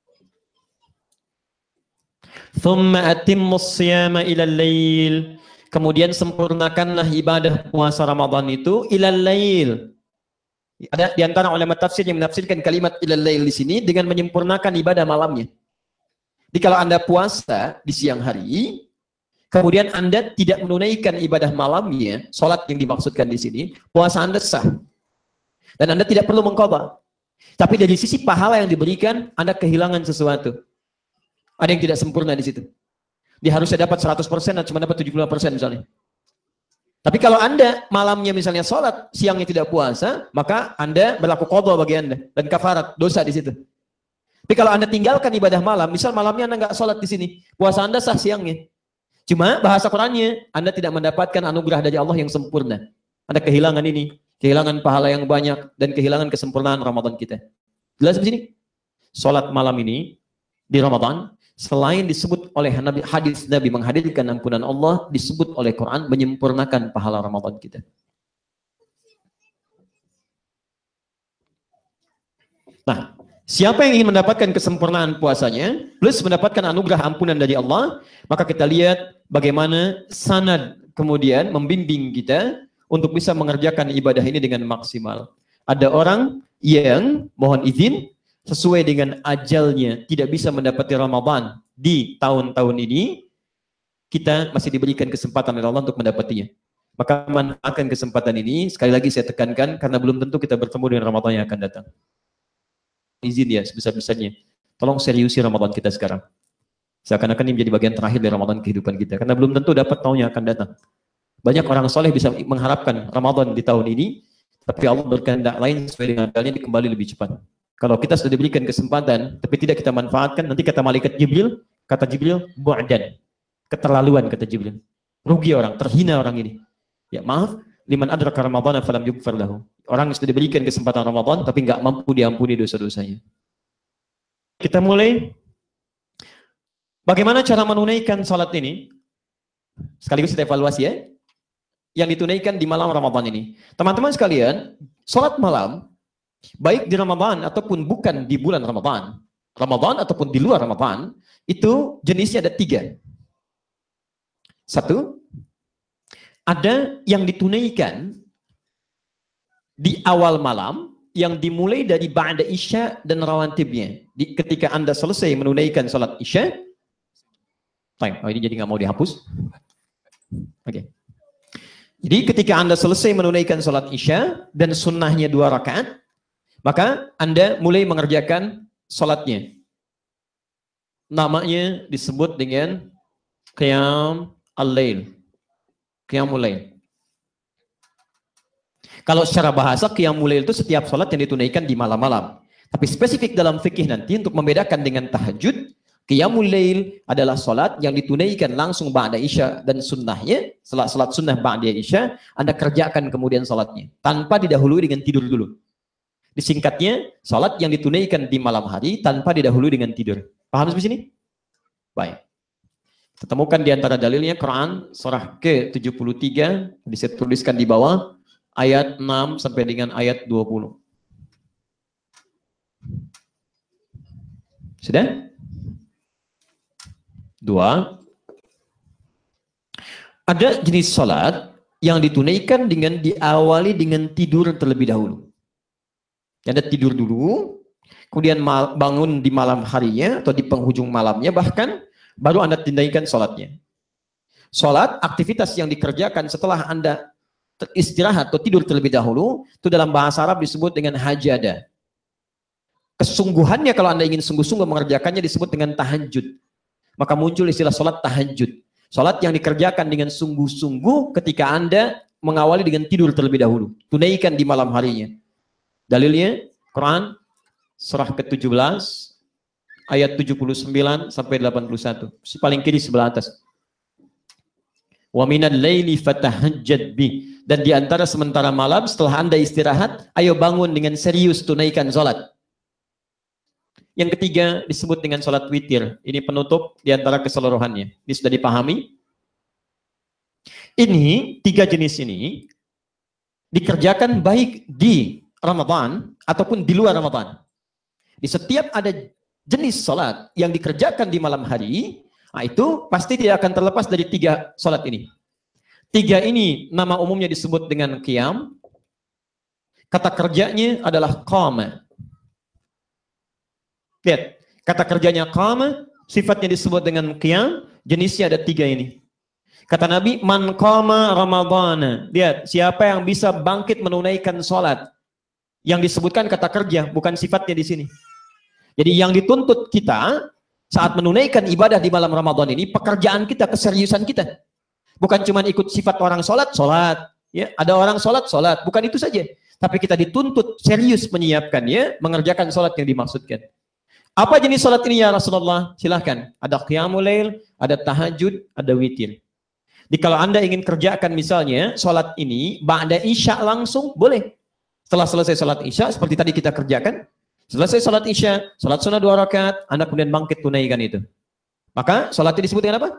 Thumma atimmus siyama ilal lail. Kemudian sempurnakanlah ibadah puasa Ramadan itu ilal lail. Ada di antara ulama tafsir yang menafsirkan kalimat ilal lail di sini dengan menyempurnakan ibadah malamnya. Jadi kalau Anda puasa di siang hari, kemudian Anda tidak menunaikan ibadah malamnya, sholat yang dimaksudkan di sini, puasa Anda sah. Dan Anda tidak perlu mengqadha. Tapi dari sisi pahala yang diberikan, Anda kehilangan sesuatu. Ada yang tidak sempurna di situ. Dia harusnya dapat seratus persen dan cuma dapat tujuh puluh lima persen misalnya. Tapi kalau Anda malamnya misalnya sholat, siangnya tidak puasa, maka Anda berlaku qadha bagi Anda. Dan kafarat, dosa di situ. Tapi kalau Anda tinggalkan ibadah malam, misal malamnya Anda nggak sholat di sini, puasa Anda sah siangnya. Cuma bahasa Qurannya, Anda tidak mendapatkan anugerah dari Allah yang sempurna. Anda kehilangan ini, kehilangan pahala yang banyak, dan kehilangan kesempurnaan Ramadan kita. Jelas di sini? Sholat malam ini, di Ramadan, selain disebut oleh Nabi, hadis Nabi menghadirkan ampunan Allah, disebut oleh Quran menyempurnakan pahala Ramadan kita. Nah, siapa yang ingin mendapatkan kesempurnaan puasanya, plus mendapatkan anugerah ampunan dari Allah, maka kita lihat bagaimana sanad kemudian membimbing kita untuk bisa mengerjakan ibadah ini dengan maksimal. Ada orang yang mohon izin, sesuai dengan ajalnya tidak bisa mendapati Ramadan di tahun-tahun ini, kita masih diberikan kesempatan oleh Allah untuk mendapatinya. Maka manfaatkan kesempatan ini, sekali lagi saya tekankan, karena belum tentu kita bertemu dengan Ramadan yang akan datang. Izin ya sebesar-besarnya, tolong seriusi Ramadan kita sekarang. Seakan-akan ini menjadi bagian terakhir dari Ramadan kehidupan kita, karena belum tentu dapat tahun yang akan datang. Banyak orang soleh bisa mengharapkan Ramadan di tahun ini, tapi Allah berkehendak lain sesuai dengan kehendaknya kembali lebih cepat. Kalau kita sudah diberikan kesempatan, tapi tidak kita manfaatkan, nanti kata malaikat Jibril, kata Jibril, bu'dan. Keterlaluan, kata Jibril. Rugi orang, terhina orang ini. Ya maaf, liman adraka Ramadan falam yughfar lahu. Orang yang sudah diberikan kesempatan Ramadan, tapi nggak mampu diampuni dosa-dosanya. Kita mulai. Bagaimana cara menunaikan salat ini? Sekaligus kita evaluasi ya. Yang ditunaikan di malam Ramadan ini. Teman-teman sekalian, salat malam, baik di Ramadan ataupun bukan di bulan Ramadan, Ramadan ataupun di luar Ramadan, itu jenisnya ada tiga. Satu, ada yang ditunaikan di awal malam, yang dimulai dari ba'da isya dan rawatibnya. Di, ketika Anda selesai menunaikan salat isya, time. Oh, ini jadi nggak mau dihapus. Oke. Okay. Jadi ketika Anda selesai menunaikan salat isya dan sunnahnya dua rakaat, maka Anda mulai mengerjakan salatnya. Namanya disebut dengan qiyam al-lail. Qiyamul lail. Kalau secara bahasa qiyamul lail itu setiap salat yang ditunaikan di malam-malam. Tapi spesifik dalam fikih nanti untuk membedakan dengan tahajud, qiyamul lail adalah salat yang ditunaikan langsung ba'da isya dan sunnahnya, salat salat sunnah ba'da isya, Anda kerjakan kemudian salatnya tanpa didahului dengan tidur dulu. Disingkatnya, salat yang ditunaikan di malam hari tanpa didahului dengan tidur. Paham sampai sini? Baik. Kita temukan di antara dalilnya Quran surah ke tujuh puluh tiga, bisa tuliskan di bawah ayat enam sampai dengan ayat dua puluh. Sudah? Dua. Ada jenis salat yang ditunaikan dengan diawali dengan tidur terlebih dahulu. Anda tidur dulu, kemudian bangun di malam harinya atau di penghujung malamnya bahkan baru Anda tunaikan salatnya. Salat, aktivitas yang dikerjakan setelah Anda istirahat atau tidur terlebih dahulu, itu dalam bahasa Arab disebut dengan hajada. Kesungguhannya kalau Anda ingin sungguh-sungguh mengerjakannya disebut dengan tahajud. Maka muncul istilah salat tahajud. Salat yang dikerjakan dengan sungguh-sungguh ketika Anda mengawali dengan tidur terlebih dahulu. Tunaikan di malam harinya. Dalilnya Quran surah ke tujuh belas ayat tujuh puluh sembilan sampai delapan puluh satu. Paling kiri sebelah atas. Wa minal laili fatahajjad bi. Dan di antara sementara malam setelah Anda istirahat, ayo bangun dengan serius tunaikan salat. Yang ketiga disebut dengan salat witir. Ini penutup di antara keseluruhannya. Ini sudah dipahami? Ini tiga jenis ini dikerjakan baik di Ramadan ataupun di luar Ramadan. Di setiap ada jenis salat yang dikerjakan di malam hari, nah itu pasti tidak akan terlepas dari tiga salat ini. Tiga ini nama umumnya disebut dengan qiyam. Kata kerjanya adalah qama. Lihat, kata kerjanya qama, sifatnya disebut dengan qiyam, jenisnya ada tiga ini. Kata Nabi, man qama ramadhana. Lihat, siapa yang bisa bangkit menunaikan salat. Yang disebutkan kata kerja, bukan sifatnya di sini. Jadi yang dituntut kita saat menunaikan ibadah di malam Ramadan ini, pekerjaan kita, keseriusan kita. Bukan cuma ikut sifat orang sholat, sholat. Ya, ada orang sholat, sholat. Bukan itu saja. Tapi kita dituntut serius menyiapkannya, mengerjakan sholat yang dimaksudkan. Apa jenis sholat ini ya Rasulullah? Silahkan. Ada qiyamul lail, ada tahajud, ada witir. Jadi kalau Anda ingin kerjakan misalnya sholat ini, ba'da isya langsung, boleh. Setelah selesai sholat isya, seperti tadi kita kerjakan, selesai sholat isya, sholat sunnah dua rakaat, Anda kemudian bangkit tunaikan itu. Maka sholat ini disebut dengan apa?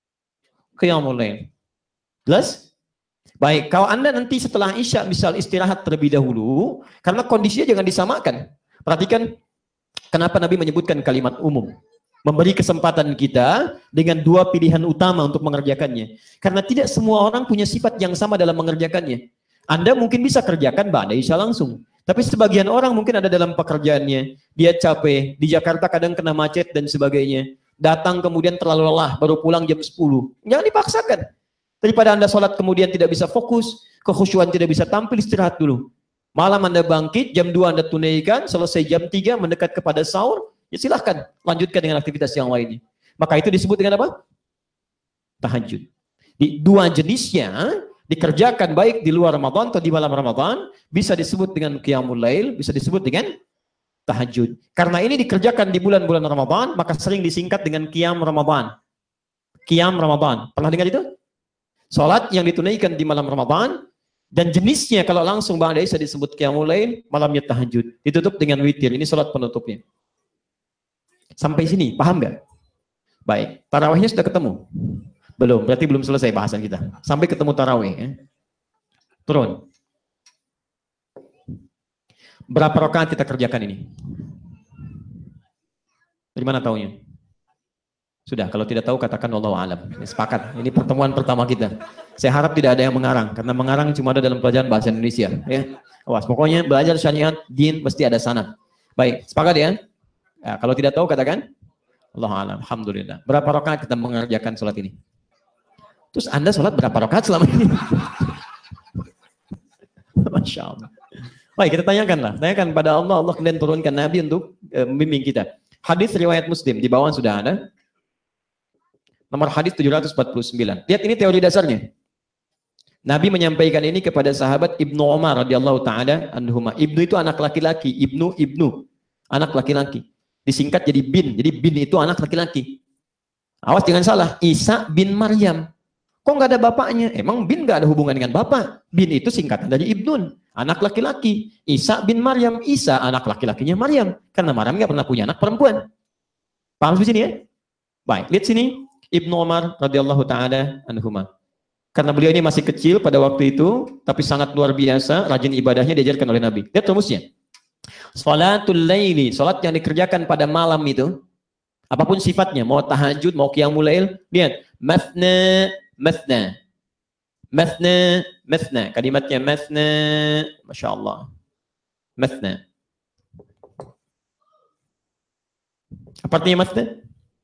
Qiyamul lail. Jelas? Baik, kalau Anda nanti setelah isya misal istirahat terlebih dahulu, karena kondisinya jangan disamakan. Perhatikan, kenapa Nabi menyebutkan kalimat umum. Memberi kesempatan kita dengan dua pilihan utama untuk mengerjakannya. Karena tidak semua orang punya sifat yang sama dalam mengerjakannya. Anda mungkin bisa kerjakan ba'da isya langsung. Tapi sebagian orang mungkin ada dalam pekerjaannya. Dia capek, di Jakarta kadang kena macet dan sebagainya. Datang kemudian terlalu lelah, baru pulang jam sepuluh. Jangan dipaksakan. Daripada Anda sholat kemudian tidak bisa fokus, kekhusyuan tidak bisa tampil, istirahat dulu. Malam Anda bangkit, jam dua Anda tunaikan, selesai jam tiga mendekat kepada sahur, ya silahkan lanjutkan dengan aktivitas yang lainnya. Maka itu disebut dengan apa? Tahajud. Di dua jenisnya dikerjakan baik di luar Ramadan atau di malam Ramadan, bisa disebut dengan qiyamul lail, bisa disebut dengan tahajud. Karena ini dikerjakan di bulan-bulan Ramadan, maka sering disingkat dengan qiyam Ramadan. Qiyam Ramadan. Pernah dengar itu? Salat yang ditunaikan di malam Ramadan, dan jenisnya kalau langsung ba'da isya disebut qiyamul lail, malamnya tahajud. Ditutup dengan witir. Ini salat penutupnya. Sampai sini, paham nggak? Baik, tarawihnya sudah ketemu? Belum, berarti belum selesai bahasan kita. Sampai ketemu tarawih. Ya. Turun. Berapa rakaat kita kerjakan ini? Dari mana taunya? Sudah, kalau tidak tahu katakan wallahu a'lam. Sepakat. Ini pertemuan pertama kita. Saya harap tidak ada yang mengarang, karena mengarang cuma ada dalam pelajaran bahasa Indonesia. Ya. Awas, pokoknya belajar syariat, din pasti ada sanad. Baik, sepakat ya? Ya, kalau tidak tahu katakan wallahu a'lam. Alhamdulillah. Berapa rakaat kita mengerjakan sholat ini? Terus Anda sholat berapa rakaat selama ini? Masya Allah. Baik, kita tanyakanlah. Tanyakan pada Allah, Allah kemudian turunkan Nabi untuk e, membimbing kita. Hadis riwayat Muslim, di bawah sudah ada. Nomor hadis tujuh ratus empat puluh sembilan. Lihat ini teori dasarnya. Nabi menyampaikan ini kepada sahabat Ibnu Umar radhiyallahu taala anhuma. Ibnu itu anak laki-laki, Ibnu Ibnu, anak laki-laki. Disingkat jadi bin. Jadi bin itu anak laki-laki. Awas jangan salah, Isa bin Maryam. Kok nggak ada bapaknya? Emang bin nggak ada hubungan dengan bapak? Bin itu singkatan dari Ibnun, anak laki-laki. Isa bin Maryam, Isa anak laki-lakinya Maryam. Karena Maryam nggak pernah punya anak perempuan. Paham di sini ya? Baik, lihat sini Ibnu Umar radhiyallahu taala anhuma. Karena beliau ini masih kecil pada waktu itu, tapi sangat luar biasa, rajin ibadahnya diajarkan oleh Nabi. Lihat rumusnya. Salatul laili, salat yang dikerjakan pada malam itu, apapun sifatnya, mau tahajud, mau qiyamul lail, lihat, mathna, mathna. Mathna, mathna. Kalimatnya mathna, Masya Allah. Mathna. Apa artinya mathna?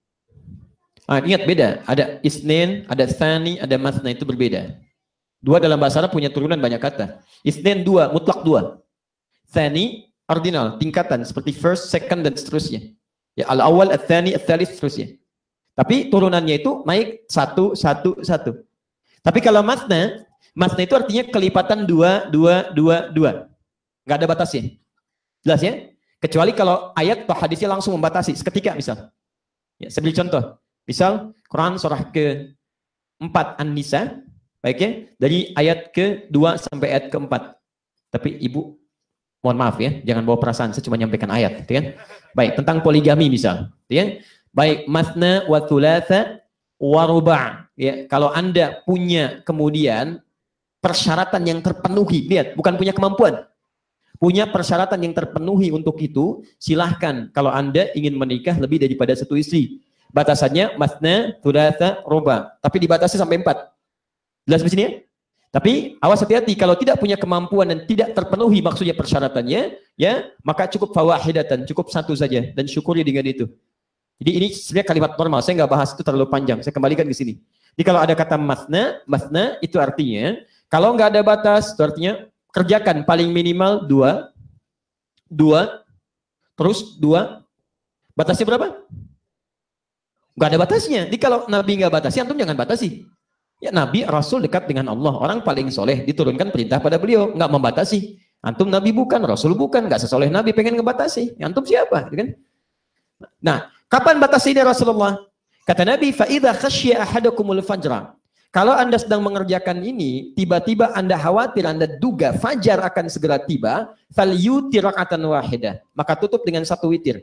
Ah, ingat beda, ada isnin, ada tsani, ada mathna, itu berbeda. Dua dalam bahasa Arab punya turunan banyak kata. Isnin dua, mutlak dua. Tsani, ordinal, tingkatan, seperti first, second, dan seterusnya. Ya, al-awwal, al-tsani, al-tsalits, seterusnya. Tapi turunannya itu naik satu, satu, satu. Tapi kalau mathna, mathna itu artinya kelipatan dua, dua, dua, dua. Nggak ada batasnya. Jelas ya? Kecuali kalau ayat atau hadisnya langsung membatasi, seketika misal. Ya, saya beri contoh. Misal Quran surah ke empat An-Nisa, baik ya, dari ayat ke dua sampai ayat ke empat. Tapi ibu, mohon maaf ya, jangan bawa perasaan, saya cuma nyampaikan ayat, gitu kan? Baik, tentang poligami misal, gitu kan? Baik, mathna wa thulatha wa ruba'. Ya, kalau Anda punya kemudian persyaratan yang terpenuhi, lihat, bukan punya kemampuan. Punya persyaratan yang terpenuhi untuk itu, silahkan kalau Anda ingin menikah lebih daripada satu istri. Batasannya mathna, thulatha, ruba'. Tapi dibatasi sampai empat. Jelas di sini ya? Tapi awas hati-hati, kalau tidak punya kemampuan dan tidak terpenuhi maksudnya persyaratannya, ya, maka cukup fawahidatan, cukup satu saja dan syukuri dengan itu. Jadi ini sebenarnya kalimat normal, saya nggak bahas itu terlalu panjang, saya kembalikan ke sini. Jadi kalau ada kata mathna, mathna itu artinya kalau nggak ada batas, itu artinya kerjakan paling minimal dua, dua, terus dua. Batasnya berapa? Nggak ada batasnya. Jadi kalau Nabi nggak batasi, antum jangan batasi. Ya, Nabi Rasul dekat dengan Allah, orang paling soleh, diturunkan perintah pada beliau, nggak membatasi. Antum Nabi bukan, Rasul bukan, nggak sesoleh Nabi pengen ngebatasi. Ya, antum siapa? Gitu kan? Nah, kapan batasi ini Rasulullah? Kata Nabi, "Fa'idha khasya ahadakumul fajra." Kalau Anda sedang mengerjakan ini, tiba-tiba Anda khawatir, Anda duga fajar akan segera tiba, falyutir raka'atan wahidah. Maka tutup dengan satu witir.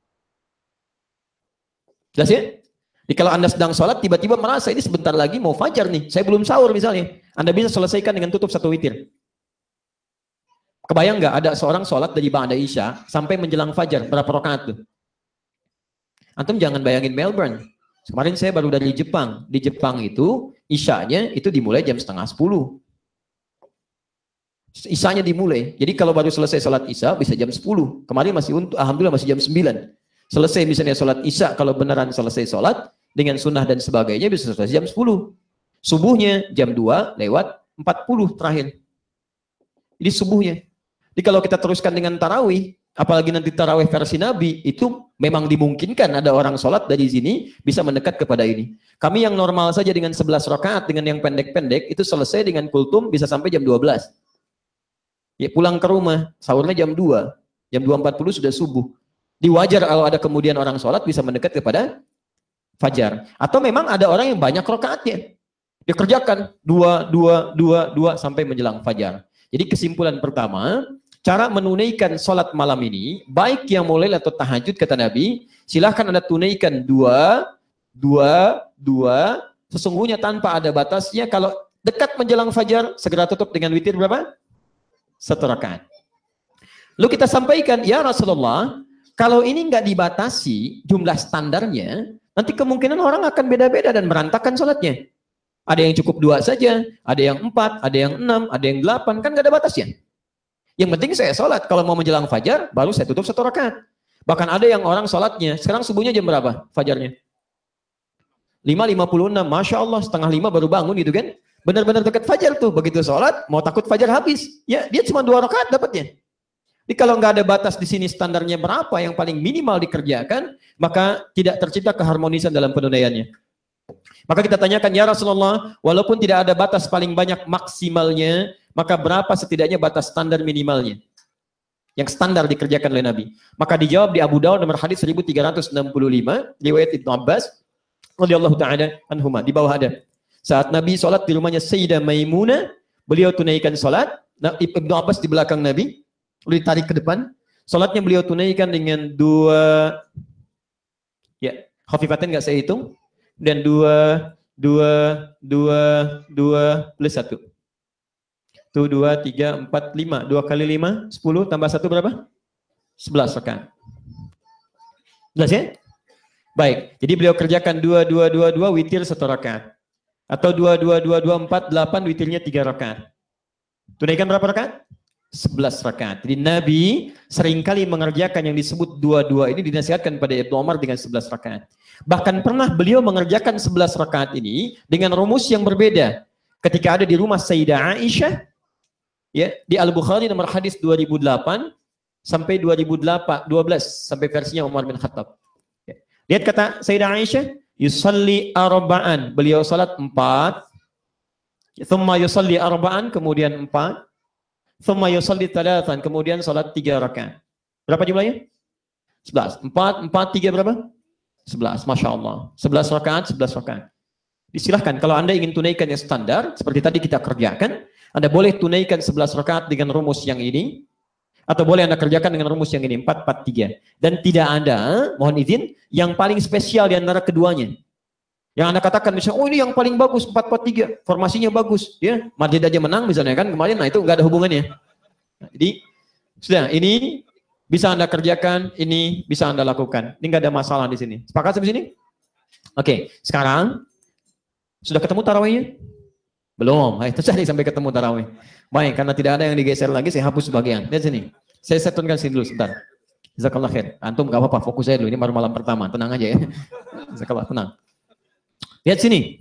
Jelas ya? Jadi kalau Anda sedang sholat, tiba-tiba merasa ini sebentar lagi mau fajar nih, saya belum sahur misalnya, Anda bisa selesaikan dengan tutup satu witir. Kebayang nggak ada seorang sholat dari ba'da isya sampai menjelang fajar, berapa rakaat tuh? Antum jangan bayangin Melbourne. Kemarin saya baru dari Jepang. Di Jepang itu, isyanya itu dimulai jam setengah sepuluh. Isyanya dimulai. Jadi kalau baru selesai sholat isya, bisa jam sepuluh. Kemarin masih untuk, alhamdulillah masih jam sembilan. Selesai misalnya sholat isya, kalau beneran selesai sholat, dengan sunnah dan sebagainya bisa selesai jam sepuluh. Subuhnya jam dua lewat empat puluh terakhir. Jadi subuhnya. Jadi kalau kita teruskan dengan tarawih, apalagi nanti tarawih versi Nabi, itu memang dimungkinkan ada orang sholat dari sini bisa mendekat kepada ini. Kami yang normal saja dengan sebelas rakaat, dengan yang pendek-pendek, itu selesai dengan kultum bisa sampai jam dua belas. Ya, pulang ke rumah, sahurnya jam dua. Jam dua empat puluh sudah subuh. Di wajar kalau ada kemudian orang sholat bisa mendekat kepada fajar. Atau memang ada orang yang banyak rakaatnya. Dia kerjakan dua, dua, dua, dua sampai menjelang fajar. Jadi kesimpulan pertama, cara menunaikan sholat malam ini, baik yang mulai atau tahajud kata Nabi, silahkan Anda tunaikan dua, dua, dua, sesungguhnya tanpa ada batasnya. Kalau dekat menjelang fajar, segera tutup dengan witir berapa? Satu rakaat. Lalu kita sampaikan, ya Rasulullah, kalau ini nggak dibatasi jumlah standarnya, nanti kemungkinan orang akan beda-beda dan berantakan sholatnya. Ada yang cukup dua saja, ada yang empat, ada yang enam, ada yang delapan, kan nggak ada batasnya. Yang penting saya sholat, kalau mau menjelang fajar, baru saya tutup satu rakaat. Bahkan ada yang orang sholatnya, sekarang subuhnya jam berapa fajarnya? lima lima puluh enam, Masya Allah, setengah lima baru bangun gitu kan. Benar-benar dekat fajar tuh, begitu sholat, mau takut fajar habis. Ya, dia cuma dua rakaat dapatnya. Jadi kalau nggak ada batas di sini standarnya berapa yang paling minimal dikerjakan, maka tidak tercipta keharmonisan dalam penunaiannya. Maka kita tanyakan, ya Rasulullah, walaupun tidak ada batas paling banyak maksimalnya, maka berapa setidaknya batas standar minimalnya? Yang standar dikerjakan oleh Nabi. Maka dijawab di Abu Dawud nomor hadis seribu tiga ratus enam puluh lima, riwayat Ibnu Abbas radhiyallahu ta'ala anhuma. Di bawah ada. Saat Nabi sholat di rumahnya Sayyidah Maimunah, beliau tunaikan sholat. Ibnu Abbas di belakang Nabi, lalu ditarik ke depan. Sholatnya beliau tunaikan dengan dua, ya, Khafifatain nggak saya hitung? Dan dua, dua, dua, dua plus satu. Tuh dua, tiga, empat, lima. Dua kali lima, sepuluh tambah satu berapa? Sebelas rakaat. Jelas ya? Baik. Jadi beliau kerjakan dua, dua, dua, dua, witir satu rakaat. Atau dua, dua, dua, dua, empat, delapan, witirnya tiga rakaat. Tunaikan berapa rakaat? Sebelas rakaat. Jadi Nabi seringkali mengerjakan yang disebut dua-dua ini dinasihatkan pada Ibnu Umar dengan sebelas rakaat. Bahkan pernah beliau mengerjakan sebelas rakaat ini dengan rumus yang berbeda. Ketika ada di rumah Sayyidah Aisyah, ya, di Al-Bukhari nomor hadis dua ribu delapan sampai dua ribu dua belas sampai versinya Umar bin Khattab. Ya. Lihat kata Sayyidah Aisyah, yusalli arba'an, beliau salat empat, thumma yusalli arba'an, kemudian empat, thumma yusalli talatan, kemudian salat tiga rakaat. Berapa jumlahnya? sebelas. empat, empat, tiga berapa? sebelas. Masya Allah. sebelas rakaat, sebelas rakaat. Disilahkan, kalau Anda ingin tunaikan yang standar, seperti tadi kita kerjakan, Anda boleh tunaikan sebelas rakaat dengan rumus yang ini, atau boleh Anda kerjakan dengan rumus yang ini, empat, empat, tiga. Dan tidak ada, mohon izin, yang paling spesial di antara keduanya. Yang Anda katakan, misalnya, oh ini yang paling bagus, empat, empat, tiga. Formasinya bagus. Ya, Madrid aja menang misalnya kan, kemarin, nah itu nggak ada hubungannya. Nah, jadi, sudah, ini bisa Anda kerjakan, ini bisa Anda lakukan. Ini nggak ada masalah di sini. Sepakat sampai sini? Oke, sekarang, sudah ketemu tarawihnya? Belum, itu cari sampai ketemu tarawih. Baik, karena tidak ada yang digeser lagi, saya hapus sebagian. Lihat sini, saya setunkan sini dulu sebentar. Jazakallah khair. Antum gak apa-apa, fokus saya dulu. Ini baru malam pertama, tenang aja ya. Jazakallah, tenang. Lihat sini.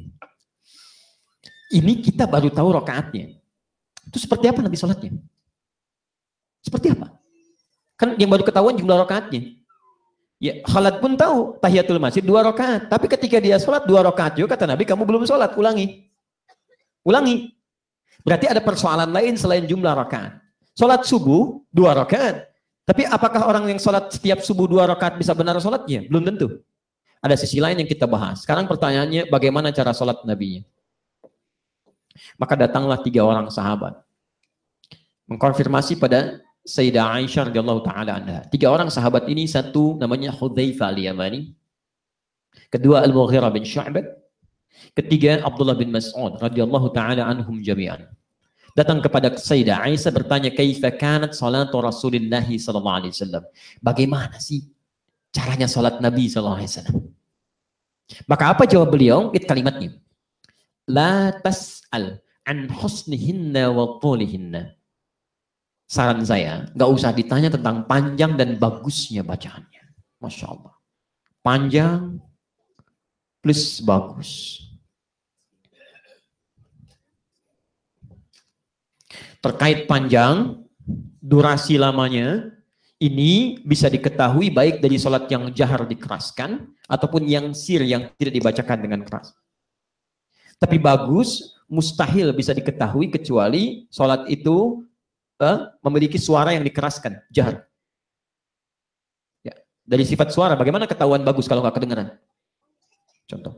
Ini kita baru tahu rakaatnya. Itu seperti apa nanti sholatnya? Seperti apa? Kan yang baru ketahuan jumlah rakaatnya. Ya, Khalad pun tahu tahiyatul masjid dua rakaat. Tapi ketika dia sholat dua rakaat juga, kata Nabi, kamu belum sholat, ulangi. Ulangi. Berarti ada persoalan lain selain jumlah rakaat. Sholat subuh dua rakaat. Tapi apakah orang yang sholat setiap subuh dua rakaat bisa benar sholatnya? Belum tentu. Ada sisi lain yang kita bahas. Sekarang pertanyaannya, bagaimana cara sholat Nabi-nya? Maka datanglah tiga orang sahabat mengkonfirmasi pada Sayyidah Aisyah radhiyallahu taala anha. Tiga orang sahabat ini, satu namanya Hudzaifah al-Yamani, kedua Al-Mughirah bin Syu'bah, ketiga Abdullah bin Mas'ud radhiyallahu taala anhum jami'an. Datang kepada Sayyidah Aisyah bertanya, "Kaifa kanat salatu Rasulillah sallallahu alaihi wasallam?" Bagaimana sih caranya salat Nabi sallallahu alaihi wasallam? Maka apa jawab beliau? Lihat kalimatnya. La tas'al an husnihinna wa tulihinna. Saran saya, nggak usah ditanya tentang panjang dan bagusnya bacaannya. Masya Allah. Panjang plus bagus. Terkait panjang, durasi lamanya, ini bisa diketahui baik dari sholat yang jahar dikeraskan, ataupun yang sir yang tidak dibacakan dengan keras. Tapi bagus, mustahil bisa diketahui kecuali sholat itu Uh, memiliki suara yang dikeraskan, jahar. Ya. Dari sifat suara, bagaimana ketahuan bagus kalau nggak kedengaran? Contoh.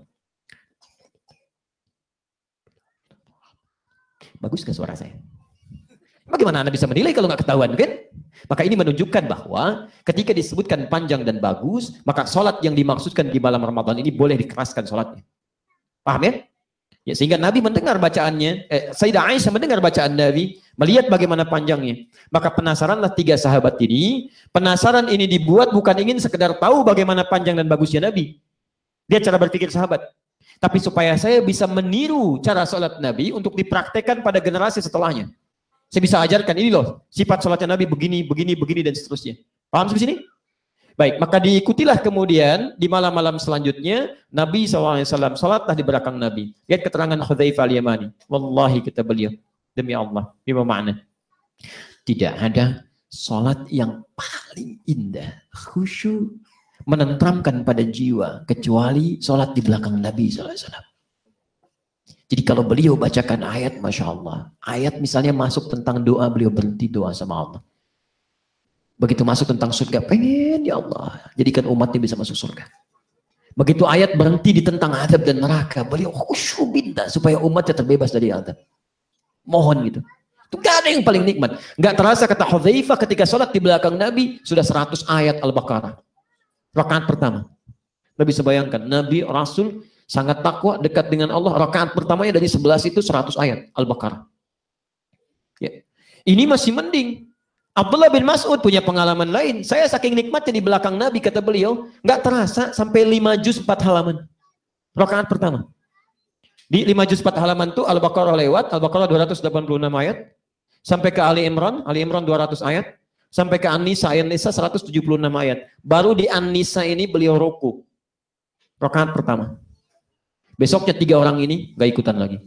Bagus nggak suara saya? Bagaimana Anda bisa menilai kalau nggak ketahuan, kan? Maka ini menunjukkan bahwa ketika disebutkan panjang dan bagus, maka sholat yang dimaksudkan di malam Ramadan ini boleh dikeraskan sholatnya. Paham ya? Ya, sehingga Nabi mendengar bacaannya, eh, Sayyidah Aisyah mendengar bacaan Nabi, melihat bagaimana panjangnya. Maka penasaranlah tiga sahabat ini. Penasaran ini dibuat bukan ingin sekedar tahu bagaimana panjang dan bagusnya Nabi. Dia cara berpikir sahabat. Tapi supaya saya bisa meniru cara sholat Nabi untuk dipraktekkan pada generasi setelahnya. Saya bisa ajarkan, ini loh, sifat sholatnya Nabi begini, begini, begini, dan seterusnya. Paham sampai sini? Baik, maka diikutilah kemudian di malam-malam selanjutnya Nabi shallallahu alaihi wasallam salatlah di belakang Nabi. Lihat keterangan Hudzaifah al-Yamani. Wallahi kata beliau, demi Allah, bima makna. Tidak ada salat yang paling indah, khusyuk, menenteramkan pada jiwa kecuali salat di belakang Nabi shallallahu alaihi wasallam. Jadi kalau beliau bacakan ayat, masya Allah, ayat misalnya masuk tentang doa, beliau berhenti doa sama Allah. Begitu masuk tentang surga, pengen ya Allah jadikan umatnya bisa masuk surga. Begitu ayat berhenti di tentang azab dan neraka, beliau khusyuk minta supaya umatnya terbebas dari azab. Mohon gitu. Itu gak ada yang paling nikmat. Gak terasa kata Hudzaifah ketika sholat di belakang Nabi sudah seratus ayat Al-Baqarah. Rakaat pertama. Nggak bisa bayangkan, Nabi, Rasul, sangat takwa, dekat dengan Allah. Rakaat pertamanya dari sebelas itu seratus ayat, Al-Baqarah. Ya. Ini masih mending. Abdullah bin Mas'ud punya pengalaman lain. Saya saking nikmatnya di belakang Nabi, kata beliau, nggak terasa sampai lima juz empat halaman. Rakaat pertama. Di lima juz empat halaman itu Al-Baqarah lewat, Al-Baqarah dua ratus delapan puluh enam ayat, sampai ke Ali Imran, Ali Imran dua ratus ayat, sampai ke An-Nisa, An-Nisa seratus tujuh puluh enam ayat. Baru di An-Nisa ini beliau ruku. Rakaat pertama. Besoknya tiga orang ini gak ikutan lagi.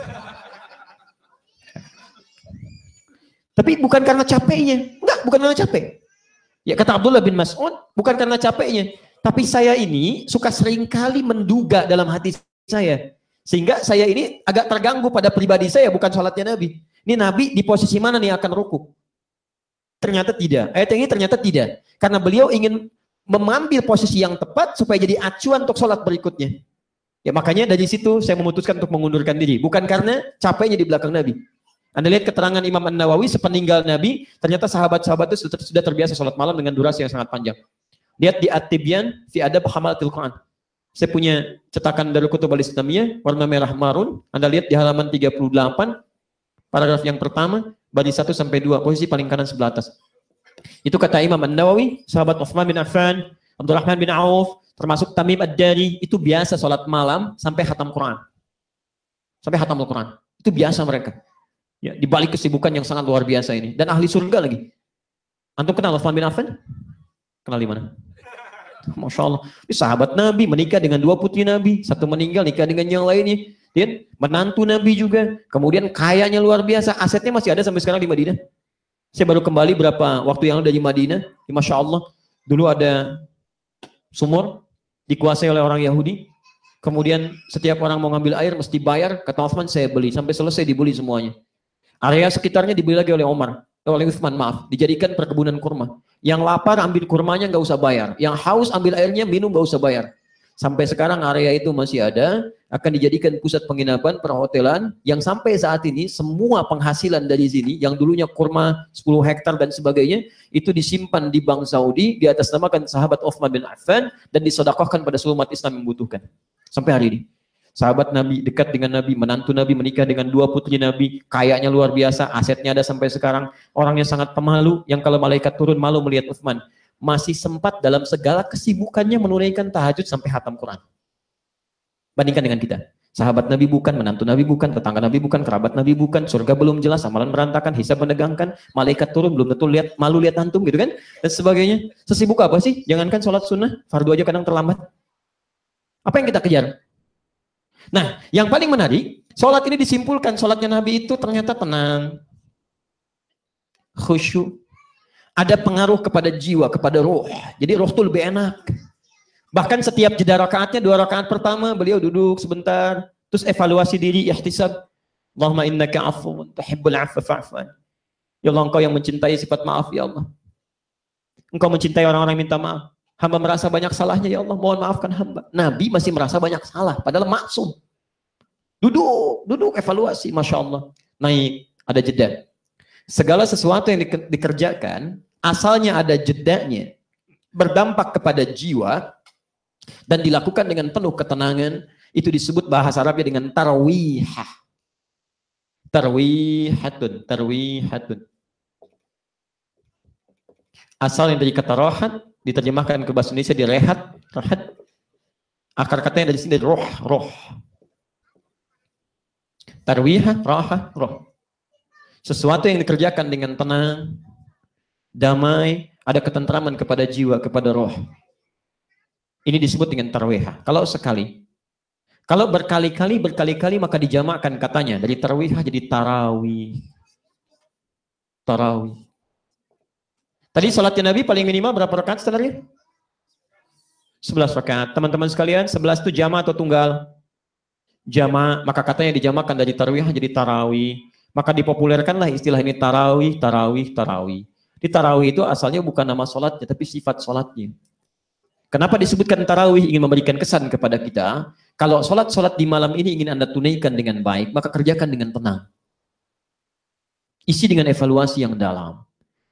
Tapi bukan karena capeknya. Enggak, bukan karena capek. Ya kata Abdullah bin Mas'ud, bukan karena capeknya. Tapi saya ini suka seringkali menduga dalam hati saya. Sehingga saya ini agak terganggu pada pribadi saya, bukan sholatnya Nabi. Ini Nabi di posisi mana nih akan ruku? Ternyata tidak. Ayat ini ternyata tidak. Karena beliau ingin mengambil posisi yang tepat supaya jadi acuan untuk sholat berikutnya. Ya makanya dari situ saya memutuskan untuk mengundurkan diri. Bukan karena capeknya di belakang Nabi. Anda lihat keterangan Imam An-Nawawi sepeninggal Nabi, ternyata sahabat-sahabat itu sudah terbiasa sholat malam dengan durasi yang sangat panjang. Lihat di At-Tibyan fi Adab Hamalatil Quran. Saya punya cetakan dari Kutub Al-Islamiyah, warna merah marun. Anda lihat di halaman tiga puluh delapan, paragraf yang pertama, baris satu sampai dua, posisi paling kanan sebelah atas. Itu kata Imam An-Nawawi, sahabat Uthman bin Affan, Abdurrahman bin Auf, termasuk Tamim Ad-Dari, itu biasa sholat malam sampai khatam Quran. Sampai khatam Al-Quran. Itu biasa mereka. Ya, di balik kesibukan yang sangat luar biasa ini. Dan ahli surga lagi. Antum kenal Uthman bin Affan? Kenal di mana? Masya Allah. Ini sahabat Nabi, menikah dengan dua putri Nabi. Satu meninggal, nikah dengan yang lainnya. Dia menantu Nabi juga. Kemudian kayanya luar biasa. Asetnya masih ada sampai sekarang di Madinah. Saya baru kembali berapa waktu yang lalu dari Madinah. Masya Allah. Dulu ada sumur dikuasai oleh orang Yahudi. Kemudian setiap orang mau ngambil air mesti bayar. Kata Uthman, saya beli. Sampai selesai dibeli semuanya. Area sekitarnya dibeli lagi oleh Omar. Oleh Uthman, maaf. Dijadikan perkebunan kurma. Yang lapar ambil kurmanya nggak usah bayar. Yang haus ambil airnya, minum nggak usah bayar. Sampai sekarang area itu masih ada, akan dijadikan pusat penginapan, perhotelan, yang sampai saat ini semua penghasilan dari sini, yang dulunya kurma sepuluh hektar dan sebagainya, itu disimpan di Bank Saudi, di atas namakan sahabat Uthman bin Affan, dan disedekahkan pada seluruh umat Islam yang membutuhkan. Sampai hari ini. Sahabat Nabi, dekat dengan Nabi, menantu Nabi, menikah dengan dua putri Nabi, kayaknya luar biasa, asetnya ada sampai sekarang, orangnya sangat pemalu, yang kalau malaikat turun malu melihat Uthman. Masih sempat dalam segala kesibukannya menunaikan tahajud sampai khatam Quran. Bandingkan dengan kita. Sahabat Nabi bukan, menantu Nabi bukan, tetangga Nabi bukan, kerabat Nabi bukan, surga belum jelas, amalan berantakan, hisab menegangkan, malaikat turun, belum tentu lihat, malu lihat antum gitu kan, dan sebagainya. Sesibuk apa sih? Jangankan sholat sunnah, fardu aja kadang terlambat. Apa yang kita kejar? Nah, yang paling menarik, sholat ini disimpulkan, sholatnya Nabi itu ternyata tenang, khusyuk. Ada pengaruh kepada jiwa, kepada roh. Jadi roh itu lebih enak. Bahkan setiap jeda rakaatnya, dua rakaat pertama, beliau duduk sebentar, terus evaluasi diri, ihtisab. Allahumma innaka afuwun tuhibbul afwa fa'fu anni. Ya Allah, engkau yang mencintai sifat maaf, ya Allah. Engkau mencintai orang-orang yang minta maaf. Hamba merasa banyak salahnya, ya Allah, mohon maafkan hamba. Nabi masih merasa banyak salah, padahal maksum. Duduk, duduk, evaluasi, Masya Allah. Naik, ada jeda. Segala sesuatu yang dikerjakan, asalnya ada jedanya, berdampak kepada jiwa, dan dilakukan dengan penuh ketenangan, itu disebut bahasa Arabnya dengan tarwihah. Tarwihatun, tarwihatun. Asal yang dari kata rohat, diterjemahkan ke bahasa Indonesia direhat, rehat. Akar katanya dari sini roh, roh. Tarwihah, rohah, roh. Sesuatu yang dikerjakan dengan tenang, damai, ada ketentraman kepada jiwa, kepada roh. Ini disebut dengan tarwihah. Kalau sekali, kalau berkali-kali, berkali-kali maka dijamakkan katanya. Dari tarwihah jadi tarawih. Tarawih. Tadi salatnya Nabi paling minimal berapa rakaat sebenarnya? sebelas rakaat. Teman-teman sekalian, sebelas itu jama atau tunggal? Jama, maka katanya dijamakkan dari tarwihah jadi tarawih. Maka dipopulerkanlah istilah ini tarawih, tarawih, tarawih. Di tarawih itu asalnya bukan nama sholatnya, tapi sifat sholatnya. Kenapa disebutkan tarawih? Ingin memberikan kesan kepada kita, kalau sholat-sholat di malam ini ingin Anda tunaikan dengan baik, maka kerjakan dengan tenang. Isi dengan evaluasi yang dalam.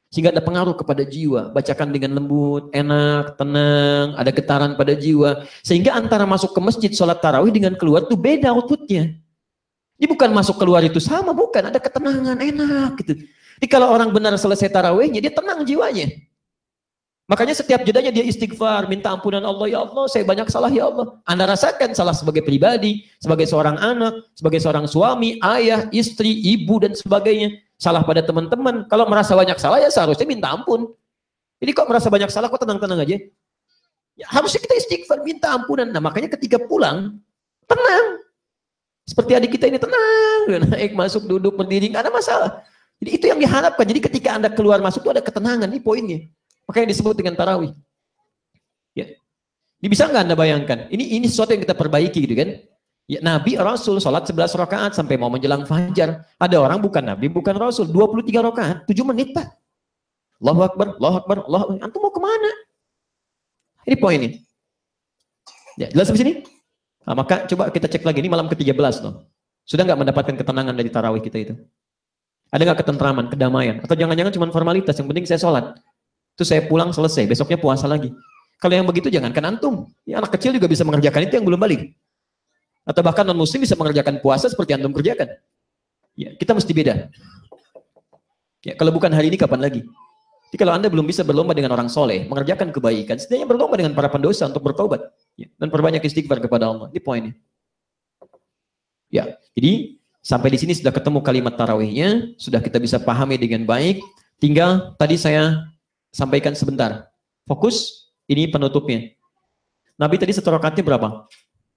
Sehingga ada pengaruh kepada jiwa. Bacakan dengan lembut, enak, tenang, ada getaran pada jiwa. Sehingga antara masuk ke masjid, sholat tarawih dengan keluar itu beda outputnya. Ini bukan masuk keluar itu sama, bukan. Ada ketenangan, enak gitu. Jadi kalau orang benar selesai tarawihnya, dia tenang jiwanya. Makanya setiap jedanya dia istighfar, minta ampunan Allah, ya Allah, saya banyak salah ya Allah. Anda rasakan salah sebagai pribadi, sebagai seorang anak, sebagai seorang suami, ayah, istri, ibu, dan sebagainya. Salah pada teman-teman. Kalau merasa banyak salah ya seharusnya minta ampun. Jadi kok merasa banyak salah, kok tenang-tenang aja? Ya, harusnya kita istighfar, minta ampunan. Nah makanya ketika pulang, tenang. Seperti adik kita ini tenang, naik, masuk, duduk, berdiri, nggak ada masalah. Jadi itu yang diharapkan. Jadi ketika Anda keluar masuk itu ada ketenangan, ini poinnya. Makanya disebut dengan tarawih. Ya. Ini bisa nggak Anda bayangkan? Ini ini sesuatu yang kita perbaiki gitu kan? Ya, Nabi Rasul sholat sebelas rakaat sampai mau menjelang fajar. Ada orang bukan Nabi, bukan Rasul, dua puluh tiga rakaat, tujuh menit Pak. Allahu Akbar, Allahu Akbar, Allahu Akbar. Antum mau kemana? Ini poinnya. Ya, jelas di sini? Nah, maka coba kita cek lagi, ini malam ke tiga belas loh. Sudah nggak mendapatkan ketenangan dari tarawih kita itu? Ada nggak ketentraman, kedamaian? Atau jangan-jangan cuma formalitas, yang penting saya sholat. Itu saya pulang selesai, besoknya puasa lagi. Kalau yang begitu jangankan antum. Ya, anak kecil juga bisa mengerjakan itu yang belum balik. Atau bahkan non-muslim bisa mengerjakan puasa seperti antum kerjakan. Ya, kita mesti beda. Ya, kalau bukan hari ini, kapan lagi? Jadi kalau Anda belum bisa berlomba dengan orang soleh, mengerjakan kebaikan, setidaknya berlomba dengan para pendosa untuk bertobat. Ya, dan perbanyak istighfar kepada Allah. Ini poinnya. Ya, jadi sampai di sini sudah ketemu kalimat tarawihnya, sudah kita bisa pahami dengan baik. Tinggal tadi saya sampaikan sebentar. Fokus, ini penutupnya. Nabi tadi satu rakaatnya berapa?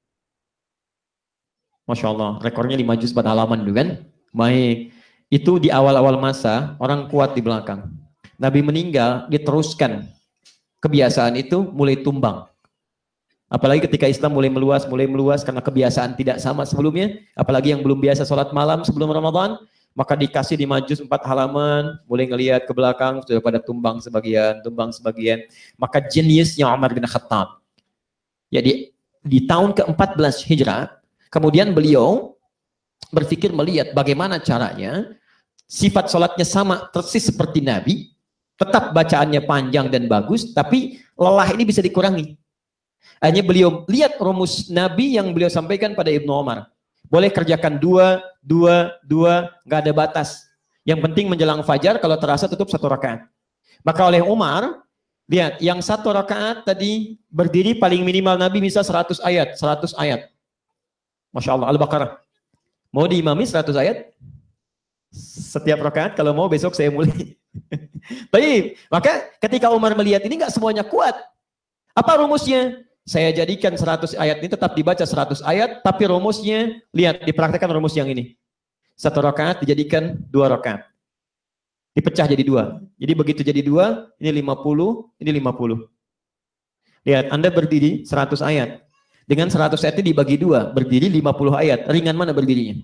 Masya Allah, rekornya lima juz empat halaman dulu kan? Baik. Itu di awal-awal masa, orang kuat di belakang. Nabi meninggal, diteruskan. Kebiasaan itu mulai tumbang. Apalagi ketika Islam mulai meluas, mulai meluas karena kebiasaan tidak sama sebelumnya. Apalagi yang belum biasa sholat malam sebelum Ramadan. Maka dikasih di majus empat halaman, mulai ngelihat ke belakang, sudah pada tumbang sebagian, tumbang sebagian. Maka jeniusnya Umar bin Khattab. Jadi di tahun ke empat belas Hijrah, kemudian beliau berpikir melihat bagaimana caranya sifat sholatnya sama persis seperti Nabi, tetap bacaannya panjang dan bagus, tapi lelah ini bisa dikurangi. Hanya beliau lihat rumus Nabi yang beliau sampaikan pada Ibnu Umar. Boleh kerjakan dua, dua, dua, nggak ada batas. Yang penting menjelang fajar, kalau terasa tutup satu rakaat. Maka oleh Umar, lihat, yang satu rakaat tadi berdiri paling minimal Nabi bisa seratus ayat, seratus ayat. Masya Allah, Al-Baqarah. Mau diimami seratus ayat? Setiap rakaat, kalau mau besok saya mulai. Baik, maka ketika Umar melihat ini nggak semuanya kuat. Apa rumusnya? Saya jadikan seratus ayat ini tetap dibaca seratus ayat, tapi rumusnya, lihat, dipraktekkan rumus yang ini. Satu rakaat dijadikan dua rakaat. Dipecah jadi dua. Jadi begitu jadi dua, ini lima puluh, ini lima puluh. Lihat, Anda berdiri seratus ayat. Dengan seratus ayat ini dibagi dua, berdiri lima puluh ayat. Ringan mana berdirinya?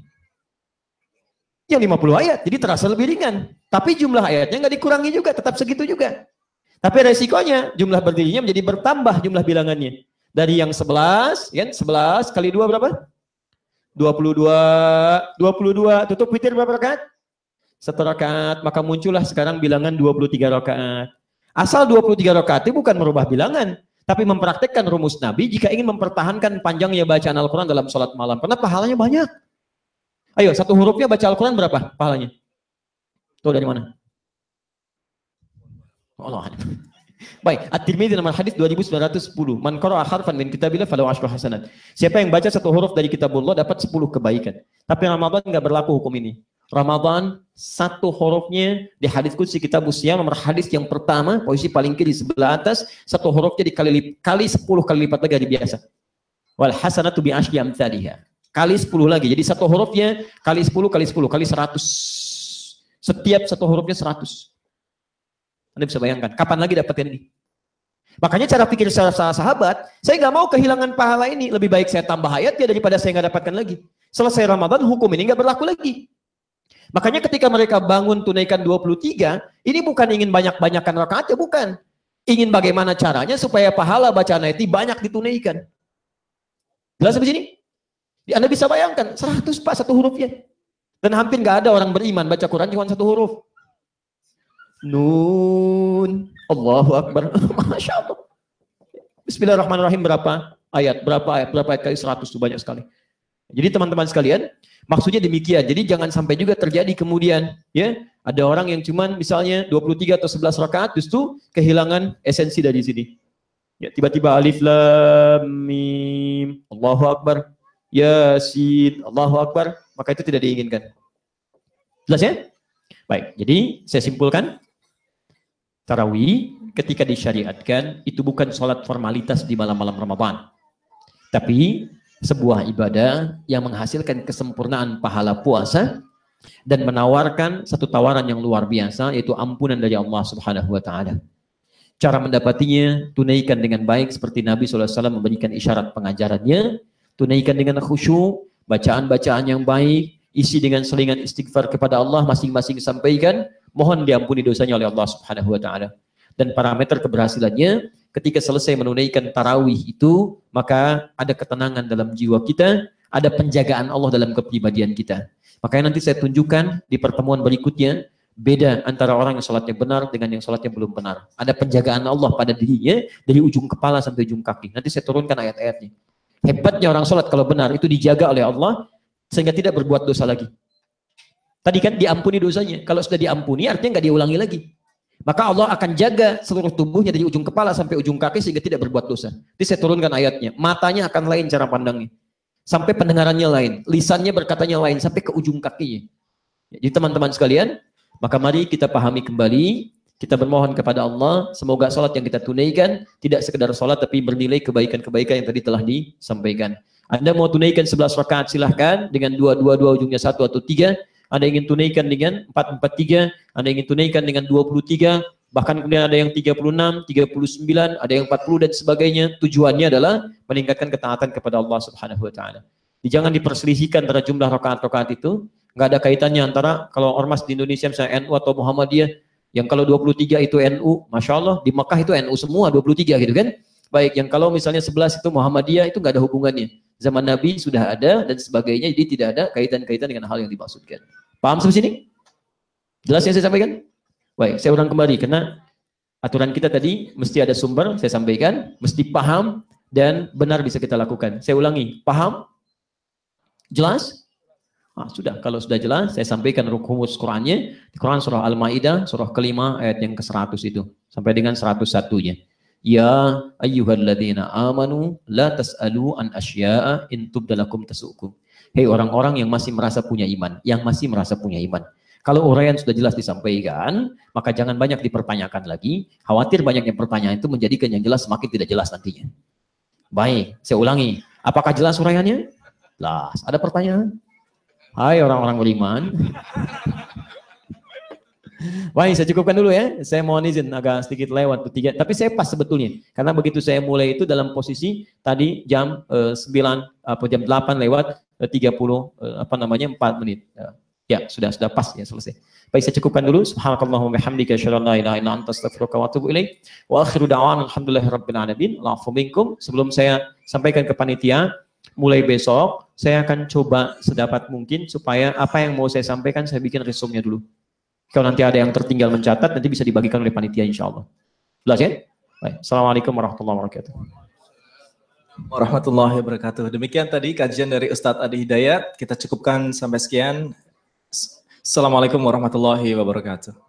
Yang lima puluh ayat, jadi terasa lebih ringan. Tapi jumlah ayatnya nggak dikurangi juga, tetap segitu juga. Tapi resikonya, jumlah berdirinya menjadi bertambah jumlah bilangannya. Dari yang sebelas, kan? sebelas kali dua berapa? dua puluh dua, dua puluh dua, tutup witir berapa rakaat? Satu rakaat, maka muncullah sekarang bilangan dua puluh tiga rakaat. Asal dua puluh tiga rakaat itu bukan merubah bilangan, tapi mempraktekkan rumus Nabi jika ingin mempertahankan panjangnya bacaan Al-Quran dalam sholat malam. Karena pahalanya banyak. Ayo, satu hurufnya baca Al-Quran berapa pahalanya? Tuh dari mana? Allah. Baik, At-Tirmidzi nomor hadis dua ribu sembilan ratus sepuluh. Man qara'a harfan min kitabillah falahu asyru hasanat. Siapa yang baca satu huruf dari kitabullah dapat sepuluh kebaikan. Tapi Ramadan enggak berlaku hukum ini. Ramadan satu hurufnya di hadis qudsi kitab Usyam nomor hadis yang pertama, posisi paling kiri sebelah atas, satu hurufnya dikali kali sepuluh kali lipat lagi dari biasa. Wal hasanatu bi asyri amsalihha. Kali sepuluh lagi. Jadi satu hurufnya kali sepuluh kali sepuluh kali seratus. Setiap satu hurufnya seratus. Anda bisa bayangkan, kapan lagi dapetin ini? Makanya cara pikir salah sahabat, saya nggak mau kehilangan pahala ini, lebih baik saya tambah ayat ya daripada saya nggak dapatkan lagi. Selesai Ramadan, hukum ini nggak berlaku lagi. Makanya ketika mereka bangun tunaikan dua puluh tiga, ini bukan ingin banyak-banyakan rakaatnya, bukan. Ingin bagaimana caranya supaya pahala bacaan ayat ini banyak ditunaikan. Jelas sampai sini? Anda bisa bayangkan, seratus Pak satu hurufnya. Dan hampir nggak ada orang beriman baca Quran cuma satu huruf. Nun. Allahu Akbar. Masya Allah. Bismillahirrahmanirrahim berapa ayat? Berapa ayat? Berapa ayat kali seratus itu banyak sekali. Jadi teman-teman sekalian, maksudnya demikian. Jadi jangan sampai juga terjadi kemudian ya ada orang yang cuman misalnya dua puluh tiga atau sebelas rakaat justru kehilangan esensi dari sini. Ya tiba-tiba alif lam mim Allahu Akbar Yasin Allahu Akbar, maka itu tidak diinginkan. Jelas ya? Baik, jadi saya simpulkan tarawih ketika disyariatkan itu bukan sholat formalitas di malam-malam Ramadan, tapi sebuah ibadah yang menghasilkan kesempurnaan pahala puasa dan menawarkan satu tawaran yang luar biasa, yaitu ampunan dari Allah Subhanahu wa taala. Cara mendapatinya, tunaikan dengan baik seperti Nabi shallallahu alaihi wasallam memberikan isyarat pengajarannya, tunaikan dengan khusyuk, bacaan-bacaan yang baik, isi dengan selingan istighfar kepada Allah, masing-masing sampaikan, mohon diampuni dosanya oleh Allah Subhanahu wa taala. Dan parameter keberhasilannya, ketika selesai menunaikan tarawih itu, maka ada ketenangan dalam jiwa kita, ada penjagaan Allah dalam kepribadian kita. Makanya nanti saya tunjukkan di pertemuan berikutnya, beda antara orang yang sholatnya benar dengan yang sholatnya belum benar. Ada penjagaan Allah pada dirinya, dari ujung kepala sampai ujung kaki. Nanti saya turunkan ayat-ayatnya. Hebatnya orang sholat kalau benar, itu dijaga oleh Allah, sehingga tidak berbuat dosa lagi. Tadi kan diampuni dosanya. Kalau sudah diampuni, artinya nggak diulangi lagi. Maka Allah akan jaga seluruh tubuhnya dari ujung kepala sampai ujung kaki sehingga tidak berbuat dosa. Jadi saya turunkan ayatnya. Matanya akan lain cara pandangnya. Sampai pendengarannya lain. Lisannya berkatanya lain sampai ke ujung kakinya. Jadi teman-teman sekalian, maka mari kita pahami kembali. Kita bermohon kepada Allah. Semoga sholat yang kita tunaikan tidak sekedar sholat tapi bernilai kebaikan-kebaikan yang tadi telah disampaikan. Anda mau tunaikan sebelas rakaat silahkan. Dengan dua dua dua ujungnya satu atau tiga. Anda ingin tunaikan dengan empat empat tiga, Anda ingin tunaikan dengan dua puluh tiga, bahkan kemudian ada yang tiga puluh enam, tiga puluh sembilan, ada yang empat puluh dan sebagainya. Tujuannya adalah meningkatkan ketaatan kepada Allah Subhanahu wa taala. Jangan diperselisihkan antara jumlah rakaat-rakaat itu, enggak ada kaitannya antara kalau ormas di Indonesia misalnya N U atau Muhammadiyah, yang kalau dua puluh tiga itu N U, Masya Allah, di Makkah itu N U semua dua puluh tiga gitu kan. Baik, yang kalau misalnya sebelas itu Muhammadiyah, itu enggak ada hubungannya. Zaman Nabi sudah ada dan sebagainya, jadi tidak ada kaitan-kaitan dengan hal yang dimaksudkan. Paham sampai sini? Jelas yang saya sampaikan? Baik, saya ulang kembali karena aturan kita tadi mesti ada sumber, saya sampaikan, mesti paham dan benar bisa kita lakukan. Saya ulangi, paham? Jelas? Ah, sudah, kalau sudah jelas, saya sampaikan rumus Qurannya. Di Quran surah Al-Maidah, surah kelima ayat yang ke seratus itu sampai dengan seratus satu-nya. Ya ayyuhalladzina amanu la tas'alu an asya'a in tubdalakum tasu'kum. Hei orang-orang yang masih merasa punya iman, yang masih merasa punya iman. Kalau uraian sudah jelas disampaikan, maka jangan banyak dipertanyakan lagi. Khawatir banyaknya pertanyaan itu menjadikan yang jelas semakin tidak jelas nantinya. Baik, saya ulangi. Apakah jelas uraiannya? Jelas. Ada pertanyaan? Hai orang-orang beriman. Baik, saya cukupkan dulu ya. Saya mohon izin agak sedikit lewat tiga, tapi saya pas sebetulnya. Karena begitu saya mulai itu dalam posisi tadi jam uh, sembilan apa jam delapan lewat uh, tiga puluh uh, apa namanya empat menit. Uh, ya, sudah sudah pas ya selesai. Baik, saya cukupkan dulu. Subhanakallahumma bihamdika asyhadu an la ilaha illa anta astaghfiruka wa atubu ilaik. Wa akhiru da'wana alhamdulillahirabbil alamin. Al'afwu minkum. Sebelum saya sampaikan ke panitia, mulai besok saya akan coba sedapat mungkin supaya apa yang mau saya sampaikan saya bikin resumenya dulu. Kalau nanti ada yang tertinggal mencatat, nanti bisa dibagikan oleh panitia insya Allah. Jelas ya? Baik. Assalamualaikum warahmatullahi wabarakatuh. Warahmatullahi wabarakatuh. Demikian tadi kajian dari Ustadz Adi Hidayat. Kita cukupkan sampai sekian. Assalamualaikum warahmatullahi wabarakatuh.